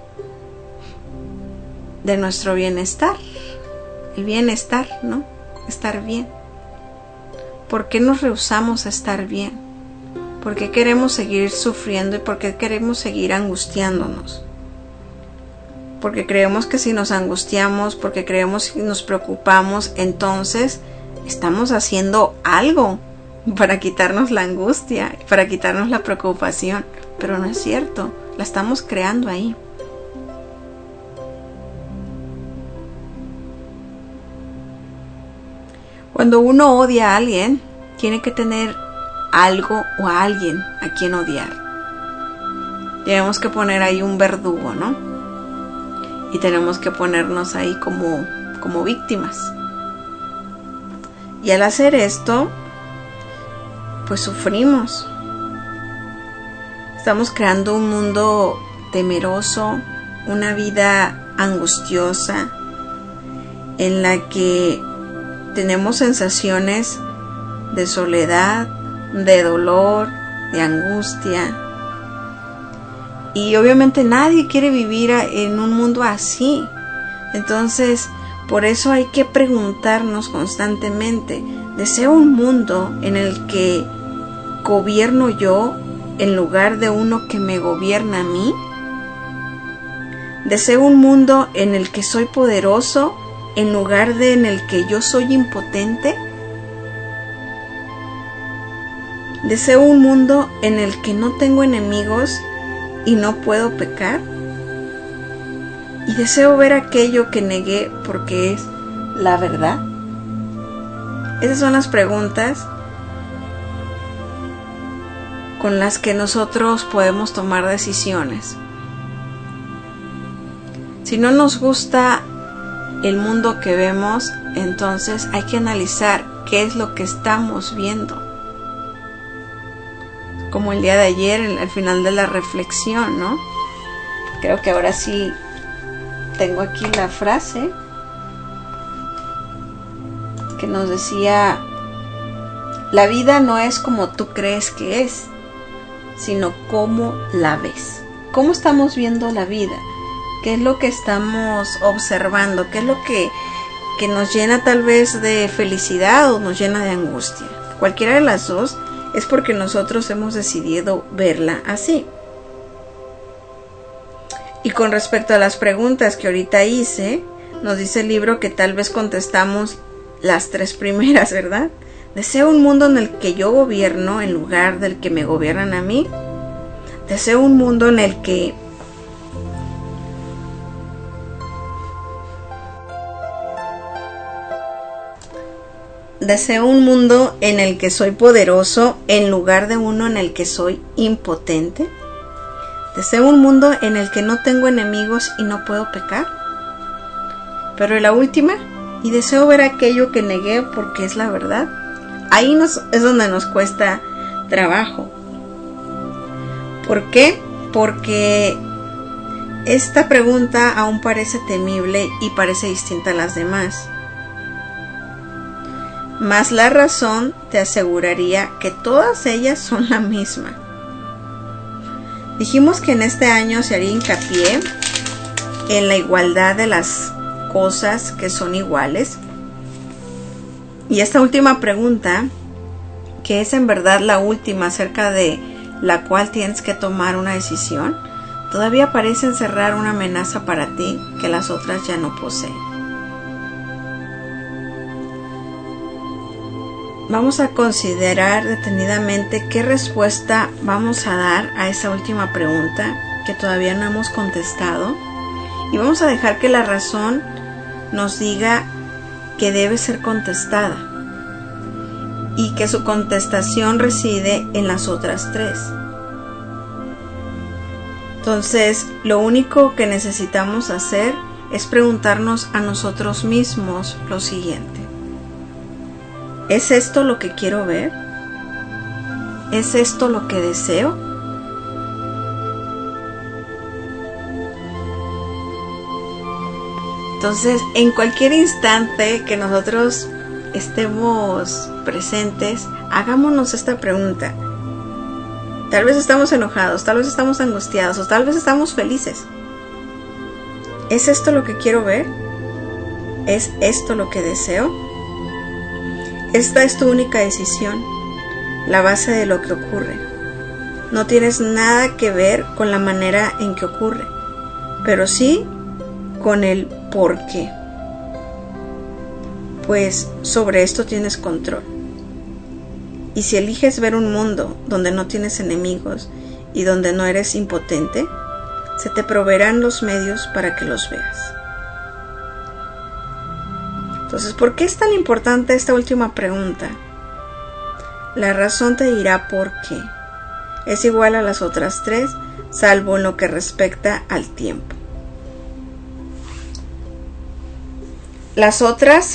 de nuestro bienestar. El bienestar, ¿no? Estar bien. ¿Por qué nos rehusamos a estar bien? ¿Por qué queremos seguir sufriendo y por qué queremos seguir angustiándonos? Porque creemos que si nos angustiamos, porque creemos que nos preocupamos, entonces estamos haciendo algo para quitarnos la angustia, para quitarnos la preocupación. Pero no es cierto, la estamos creando ahí. Cuando uno odia a alguien, tiene que tener algo o a alguien a quien odiar. Tenemos que poner ahí un verdugo, ¿no? Y tenemos que ponernos ahí como víctimas. Y al hacer esto, pues sufrimos. Estamos creando un mundo temeroso, una vida angustiosa, en la que tenemos sensaciones de soledad, de dolor, de angustia. Y obviamente nadie quiere vivir en un mundo así. Entonces, por eso hay que preguntarnos constantemente, ¿deseo un mundo en el que gobierno yo en lugar de uno que me gobierna a mí? ¿Deseo un mundo en el que soy poderoso en lugar de en el que yo soy impotente? ¿Deseo un mundo en el que no tengo enemigos y no puedo pecar? Y deseo ver aquello que negué porque es la verdad. Esas son las preguntas con las que nosotros podemos tomar decisiones. Si no nos gusta el mundo que vemos, entonces hay que analizar qué es lo que estamos viendo. Como el día de ayer, al final de la reflexión, ¿no? Creo que ahora sí tengo aquí la frase que nos decía: la vida no es como tú crees que es, sino cómo la ves. ¿Cómo estamos viendo la vida? ¿Qué es lo que estamos observando? ¿Qué es lo que nos llena tal vez de felicidad o nos llena de angustia? Cualquiera de las dos es porque nosotros hemos decidido verla así. Y con respecto a las preguntas que ahorita hice, nos dice el libro que tal vez contestamos las 3 primeras, ¿verdad? Deseo un mundo en el que yo gobierno en lugar del que me gobiernan a mí. Deseo un mundo en el que soy poderoso en lugar de uno en el que soy impotente. Deseo un mundo en el que no tengo enemigos y no puedo pecar. Pero la última, y deseo ver aquello que negué porque es la verdad. Ahí es donde nos cuesta trabajo. ¿Por qué? Porque esta pregunta aún parece temible y parece distinta a las demás. Mas la razón te aseguraría que todas ellas son la misma. Dijimos que en este año se haría hincapié en la igualdad de las cosas que son iguales. Y esta última pregunta, que es en verdad la última acerca de la cual tienes que tomar una decisión, todavía parece encerrar una amenaza para ti que las otras ya no poseen. Vamos a considerar detenidamente qué respuesta vamos a dar a esa última pregunta que todavía no hemos contestado, y vamos a dejar que la razón nos diga que debe ser contestada y que su contestación reside en las otras 3. Entonces, lo único que necesitamos hacer es preguntarnos a nosotros mismos lo siguiente: ¿es esto lo que quiero ver? ¿Es esto lo que deseo? Entonces, en cualquier instante que nosotros estemos presentes, hagámonos esta pregunta. Tal vez estamos enojados, tal vez estamos angustiados, o tal vez estamos felices. ¿Es esto lo que quiero ver? ¿Es esto lo que deseo? Esta es tu única decisión, la base de lo que ocurre. No tienes nada que ver con la manera en que ocurre, pero sí con el por qué. Pues sobre esto tienes control. Y si eliges ver un mundo donde no tienes enemigos y donde no eres impotente, se te proveerán los medios para que los veas. Entonces, ¿por qué es tan importante esta última pregunta? La razón te dirá por qué. Es igual a las otras 3, salvo en lo que respecta al tiempo. Las otras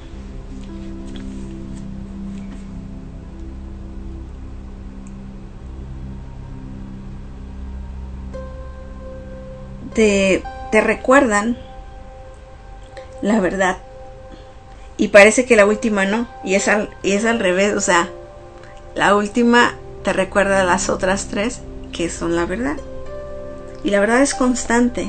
te recuerdan la verdad, y parece que la última no, y es al revés. O sea, la última te recuerda a las otras 3 que son la verdad, y la verdad es constante.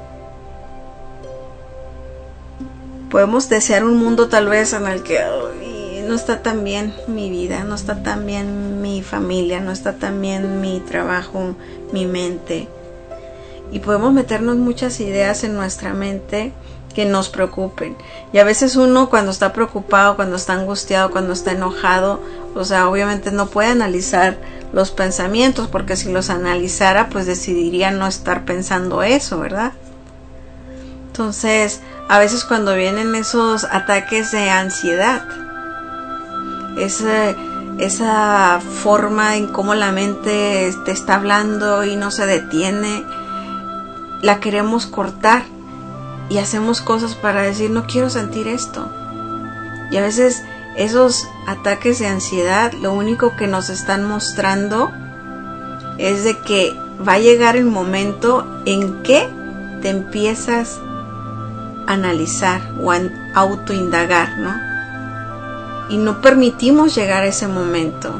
Podemos desear un mundo tal vez en el que no está tan bien mi vida, no está tan bien mi familia, no está tan bien mi trabajo, mi mente. Y podemos meternos muchas ideas en nuestra mente que nos preocupen. Y a veces uno, cuando está preocupado, cuando está angustiado, cuando está enojado, o sea, obviamente no puede analizar los pensamientos, porque si los analizara, pues decidiría no estar pensando eso, ¿verdad? Entonces, a veces cuando vienen esos ataques de ansiedad, esa forma en cómo la mente te está hablando y no se detiene, la queremos cortar y hacemos cosas para decir no quiero sentir esto. Y a veces esos ataques de ansiedad lo único que nos están mostrando es de que va a llegar el momento en que te empiezas a analizar o a autoindagar, ¿no? Y no permitimos llegar a ese momento.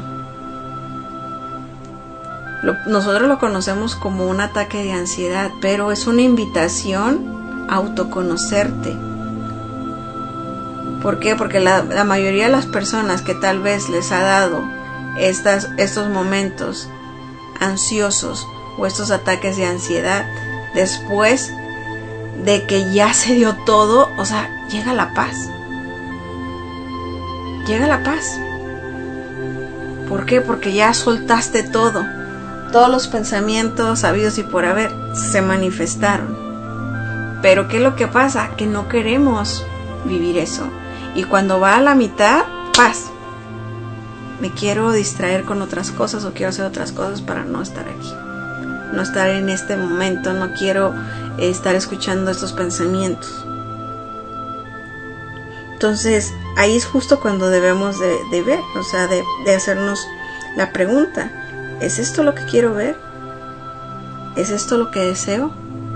Nosotros lo conocemos como un ataque de ansiedad, pero es una invitación a autoconocerte. ¿Por qué? Porque la mayoría de las personas que tal vez les ha dado estos momentos ansiosos o estos ataques de ansiedad, después de que ya se dio todo, o sea, llega la paz. Llega la paz. ¿Por qué? Porque ya soltaste todo. Todos los pensamientos habidos y por haber se manifestaron. Pero ¿qué es lo que pasa? Que no queremos vivir eso. Y cuando va a la mitad, paz. Me quiero distraer con otras cosas o quiero hacer otras cosas para no estar aquí. No estar en este momento, no quiero estar escuchando estos pensamientos. Entonces, ahí es justo cuando debemos de ver, o sea, de hacernos la pregunta, ¿es esto lo que quiero ver? ¿Es esto lo que deseo?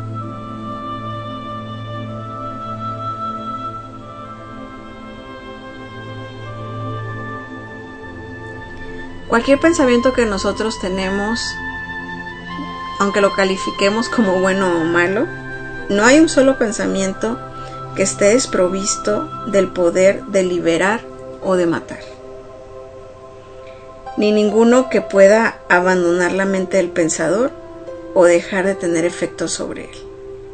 Cualquier pensamiento que nosotros tenemos, aunque lo califiquemos como bueno o malo, no hay un solo pensamiento que esté desprovisto del poder de liberar o de matar. Ni ninguno que pueda abandonar la mente del pensador o dejar de tener efecto sobre él.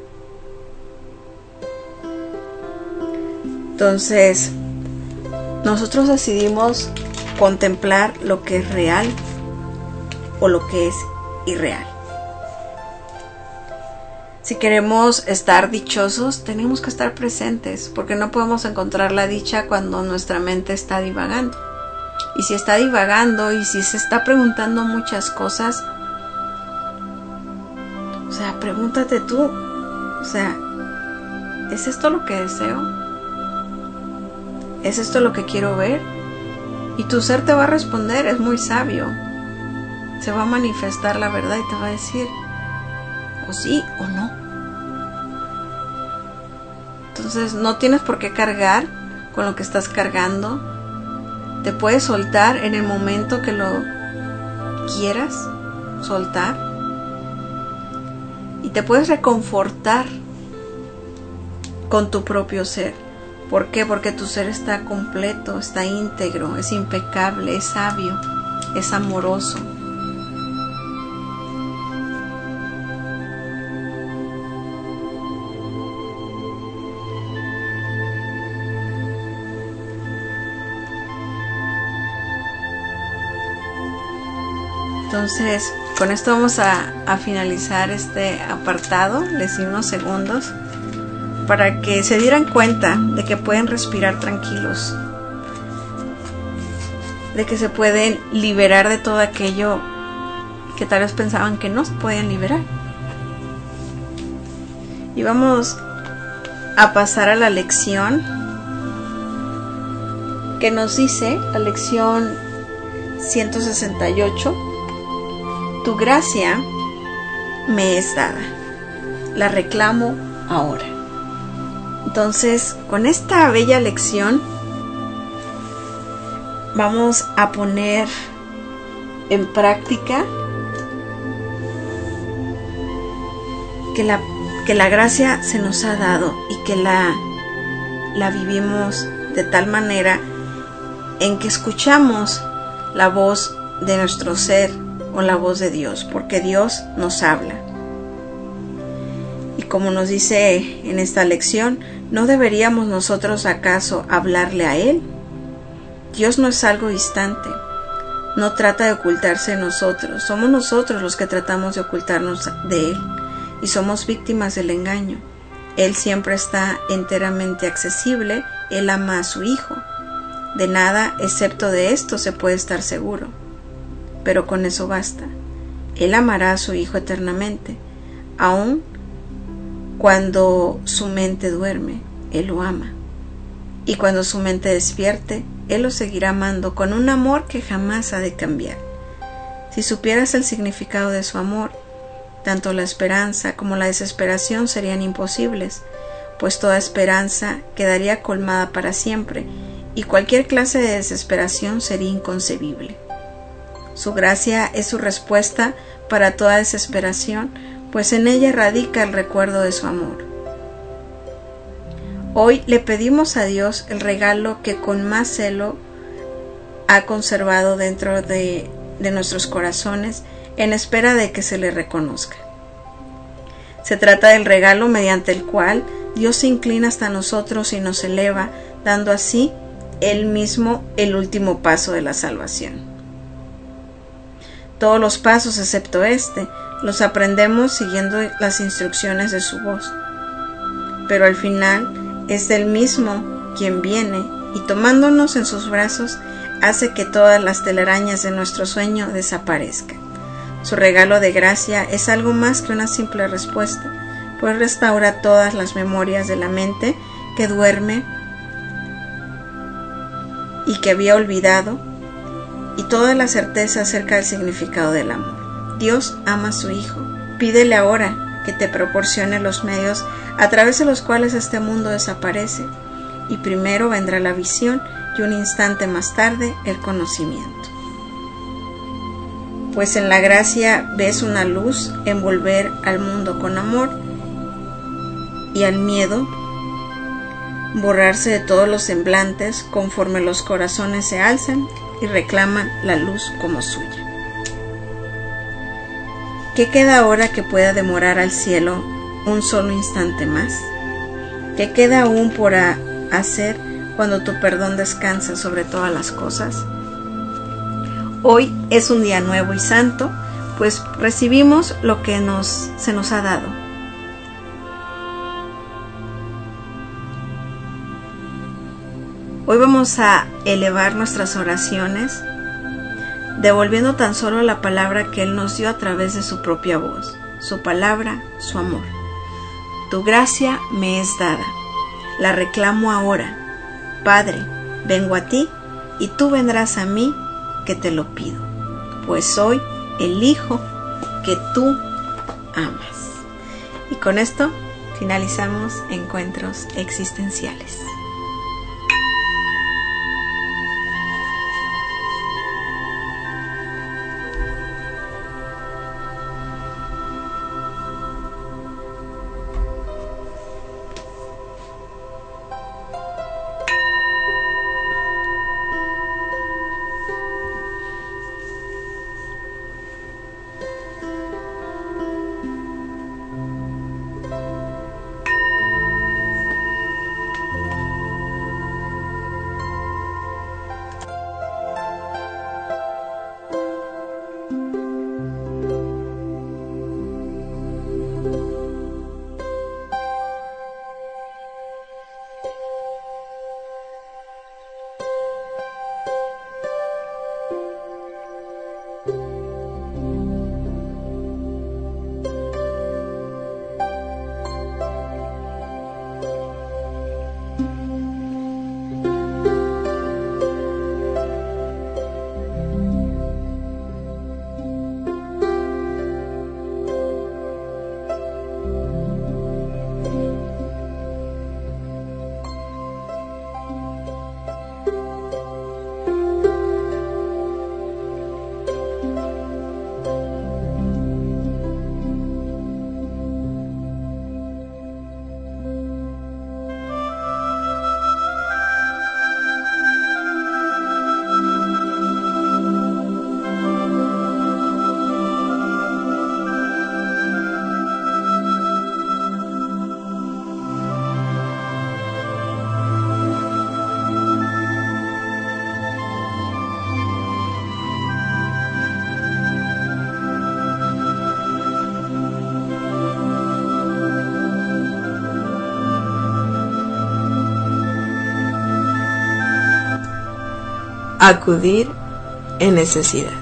Entonces, nosotros decidimos contemplar lo que es real o lo que es irreal. Si queremos estar dichosos, tenemos que estar presentes, porque no podemos encontrar la dicha cuando nuestra mente está divagando. Y si está divagando y si se está preguntando muchas cosas, o sea, pregúntate tú, o sea, ¿es esto lo que deseo? ¿Es esto lo que quiero ver? Y tu ser te va a responder, es muy sabio. Se va a manifestar la verdad y te va a decir o sí o no. Entonces no tienes por qué cargar con lo que estás cargando. Te puedes soltar en el momento que lo quieras soltar. Y te puedes reconfortar con tu propio ser. ¿Por qué? Porque tu ser está completo, está íntegro, es impecable, es sabio, es amoroso. Entonces, con esto vamos a finalizar este apartado. Les di unos segundos para que se dieran cuenta de que pueden respirar tranquilos, de que se pueden liberar de todo aquello que tal vez pensaban que no se podían liberar. Y vamos a pasar a la lección que nos dice, la lección 168, tu gracia me es dada, la reclamo ahora. Entonces, con esta bella lección vamos a poner en práctica que la gracia se nos ha dado y que la vivimos de tal manera en que escuchamos la voz de nuestro ser o la voz de Dios, porque Dios nos habla. Y como nos dice en esta lección, ¿no deberíamos nosotros acaso hablarle a Él? Dios no es algo distante, no trata de ocultarse de nosotros, somos nosotros los que tratamos de ocultarnos de Él y somos víctimas del engaño. Él siempre está enteramente accesible, Él ama a su Hijo. De nada excepto de esto se puede estar seguro. Pero con eso basta. Él amará a su Hijo eternamente, aun cuando su mente duerme, Él lo ama. Y cuando su mente despierte, Él lo seguirá amando con un amor que jamás ha de cambiar. Si supieras el significado de su amor, tanto la esperanza como la desesperación serían imposibles, pues toda esperanza quedaría colmada para siempre y cualquier clase de desesperación sería inconcebible. Su gracia es su respuesta para toda desesperación, pues en ella radica el recuerdo de su amor. Hoy le pedimos a Dios el regalo que con más celo ha conservado dentro de nuestros corazones en espera de que se le reconozca. Se trata del regalo mediante el cual Dios se inclina hasta nosotros y nos eleva, dando así Él mismo el último paso de la salvación. Todos los pasos excepto este los aprendemos siguiendo las instrucciones de su voz, pero al final es Él mismo quien viene y tomándonos en sus brazos hace que todas las telarañas de nuestro sueño desaparezcan. Su regalo de gracia es algo más que una simple respuesta, pues restaura todas las memorias de la mente que duerme y que había olvidado, y toda la certeza acerca del significado del amor. Dios ama a su Hijo. Pídele ahora que te proporcione los medios a través de los cuales este mundo desaparece, y primero vendrá la visión y un instante más tarde el conocimiento. Pues en la gracia ves una luz envolver al mundo con amor y al miedo borrarse de todos los semblantes conforme los corazones se alzan y reclaman la luz como suya. ¿Qué queda ahora que pueda demorar al cielo un solo instante más? ¿Qué queda aún por hacer cuando tu perdón descansa sobre todas las cosas? Hoy es un día nuevo y santo, pues recibimos lo que se nos ha dado. Hoy vamos a elevar nuestras oraciones, devolviendo tan solo la palabra que Él nos dio a través de su propia voz, su palabra, su amor. Tu gracia me es dada, la reclamo ahora. Padre, vengo a ti y tú vendrás a mí, que te lo pido, pues soy el Hijo que tú amas. Y con esto finalizamos Encuentros Existenciales. acudir en necesidad.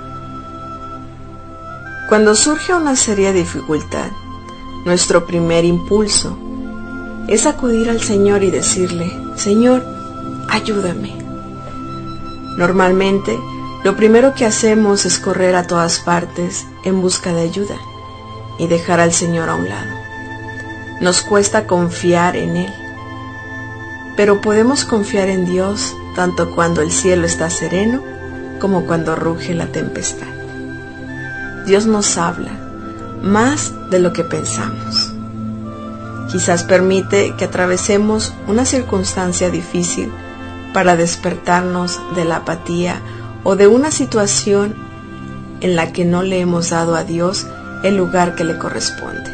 Cuando surge una seria dificultad, nuestro primer impulso es acudir al Señor y decirle: Señor, ayúdame. Normalmente, lo primero que hacemos es correr a todas partes en busca de ayuda y dejar al Señor a un lado. Nos cuesta confiar en Él, pero podemos confiar en Dios tanto cuando el cielo está sereno como cuando ruge la tempestad. Dios nos habla más de lo que pensamos. Quizás permite que atravesemos una circunstancia difícil para despertarnos de la apatía o de una situación en la que no le hemos dado a Dios el lugar que le corresponde.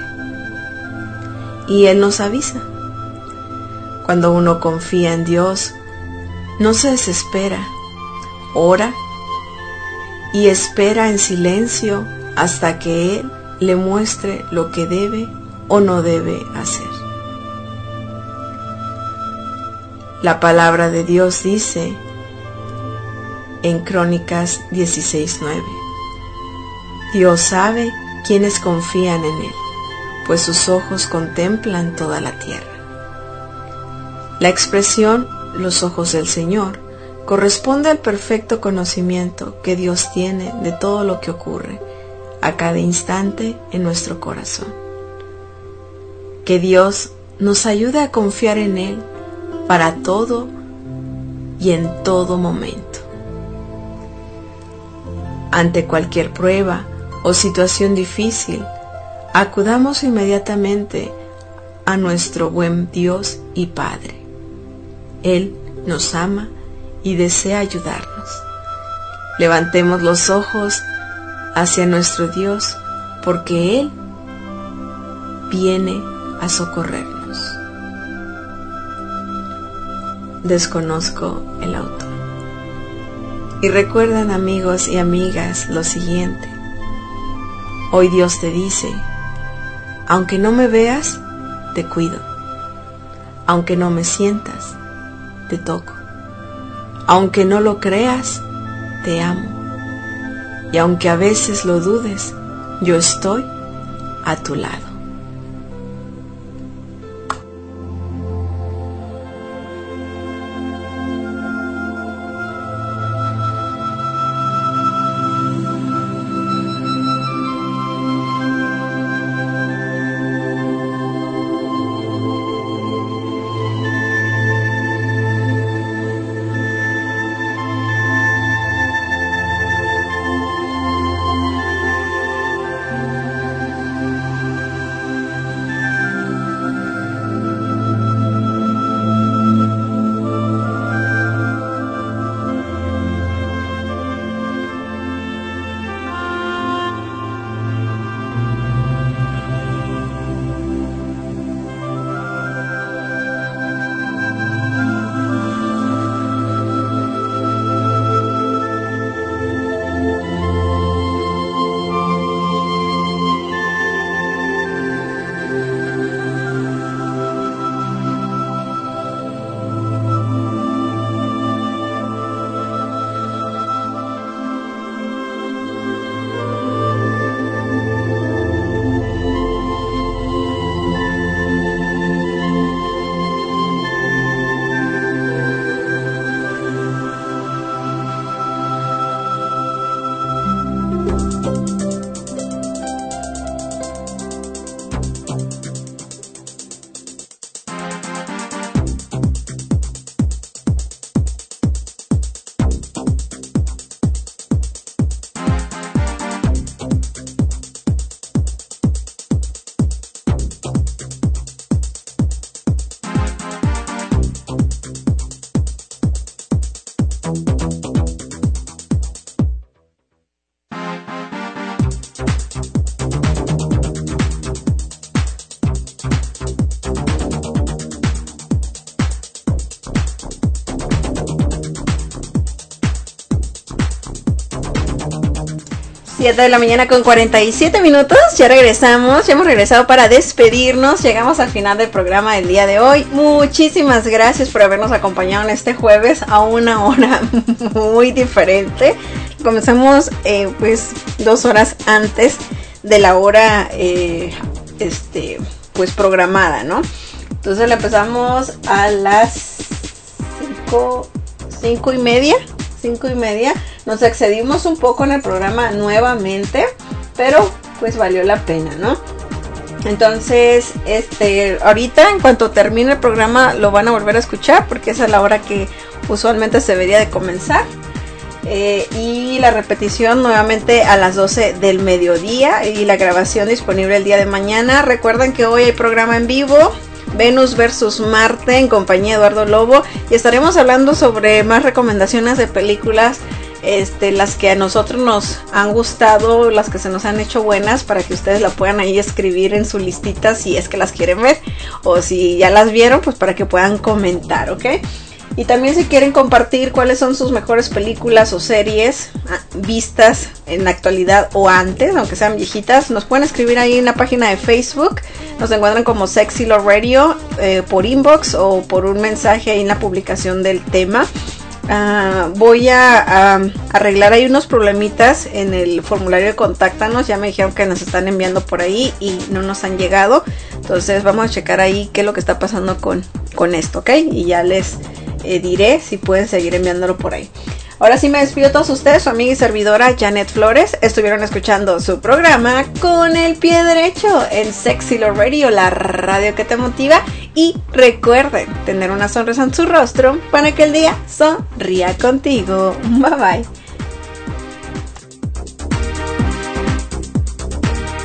Y Él nos avisa. Cuando uno confía en Dios, no se desespera, ora y espera en silencio hasta que Él le muestre lo que debe o no debe hacer. La palabra de Dios dice en Crónicas 16:9: Dios sabe quienes confían en Él, pues sus ojos contemplan toda la tierra. La expresión "los ojos del Señor" corresponde al perfecto conocimiento que Dios tiene de todo lo que ocurre a cada instante en nuestro corazón. Que Dios nos ayude a confiar en Él para todo y en todo momento. Ante cualquier prueba o situación difícil, acudamos inmediatamente a nuestro buen Dios y Padre. Él nos ama y desea ayudarnos. Levantemos los ojos hacia nuestro Dios, porque Él viene a socorrernos. Desconozco el autor. Y recuerden, amigos y amigas, lo siguiente: hoy Dios te dice: aunque no me veas, te cuido; aunque no me sientas, te toco; aunque no lo creas, te amo; y aunque a veces lo dudes, yo estoy a tu lado. 7 de la mañana con 47 minutos. Ya regresamos, ya hemos regresado para despedirnos. Llegamos al final del programa del día de hoy. Muchísimas gracias por habernos acompañado en este jueves a una hora muy diferente. Comenzamos pues 2 horas antes de la hora pues programada, ¿no? Entonces la empezamos a las 5:30. Nos excedimos un poco en el programa nuevamente, pero pues valió la pena, ¿no? Entonces, ahorita en cuanto termine el programa lo van a volver a escuchar porque esa es la hora que usualmente se debería de comenzar. Y la repetición nuevamente a las 12 del mediodía y la grabación disponible el día de mañana. Recuerden que hoy hay programa en vivo, Venus versus Marte, en compañía de Eduardo Lobo, y estaremos hablando sobre más recomendaciones de películas, las que a nosotros nos han gustado, las que se nos han hecho buenas, para que ustedes la puedan ahí escribir en su listita si es que las quieren ver, o si ya las vieron, pues para que puedan comentar, ¿ok? Y también si quieren compartir cuáles son sus mejores películas o series vistas en la actualidad o antes, aunque sean viejitas, nos pueden escribir ahí en la página de Facebook. Nos encuentran como Sexy Love Radio por inbox o por un mensaje ahí en la publicación del tema. Voy a arreglar ahí unos problemitas en el formulario de contáctanos. Ya me dijeron que nos están enviando por ahí y no nos han llegado. Entonces vamos a checar ahí qué es lo que está pasando con esto, ¿ok? Y ya les diré si pueden seguir enviándolo por ahí. Ahora sí me despido a todos ustedes, su amiga y servidora Janet Flores. Estuvieron escuchando su programa Con el Pie Derecho en Sexy Love Radio, la radio que te motiva. Y recuerden tener una sonrisa en su rostro para que el día sonría contigo. Bye bye.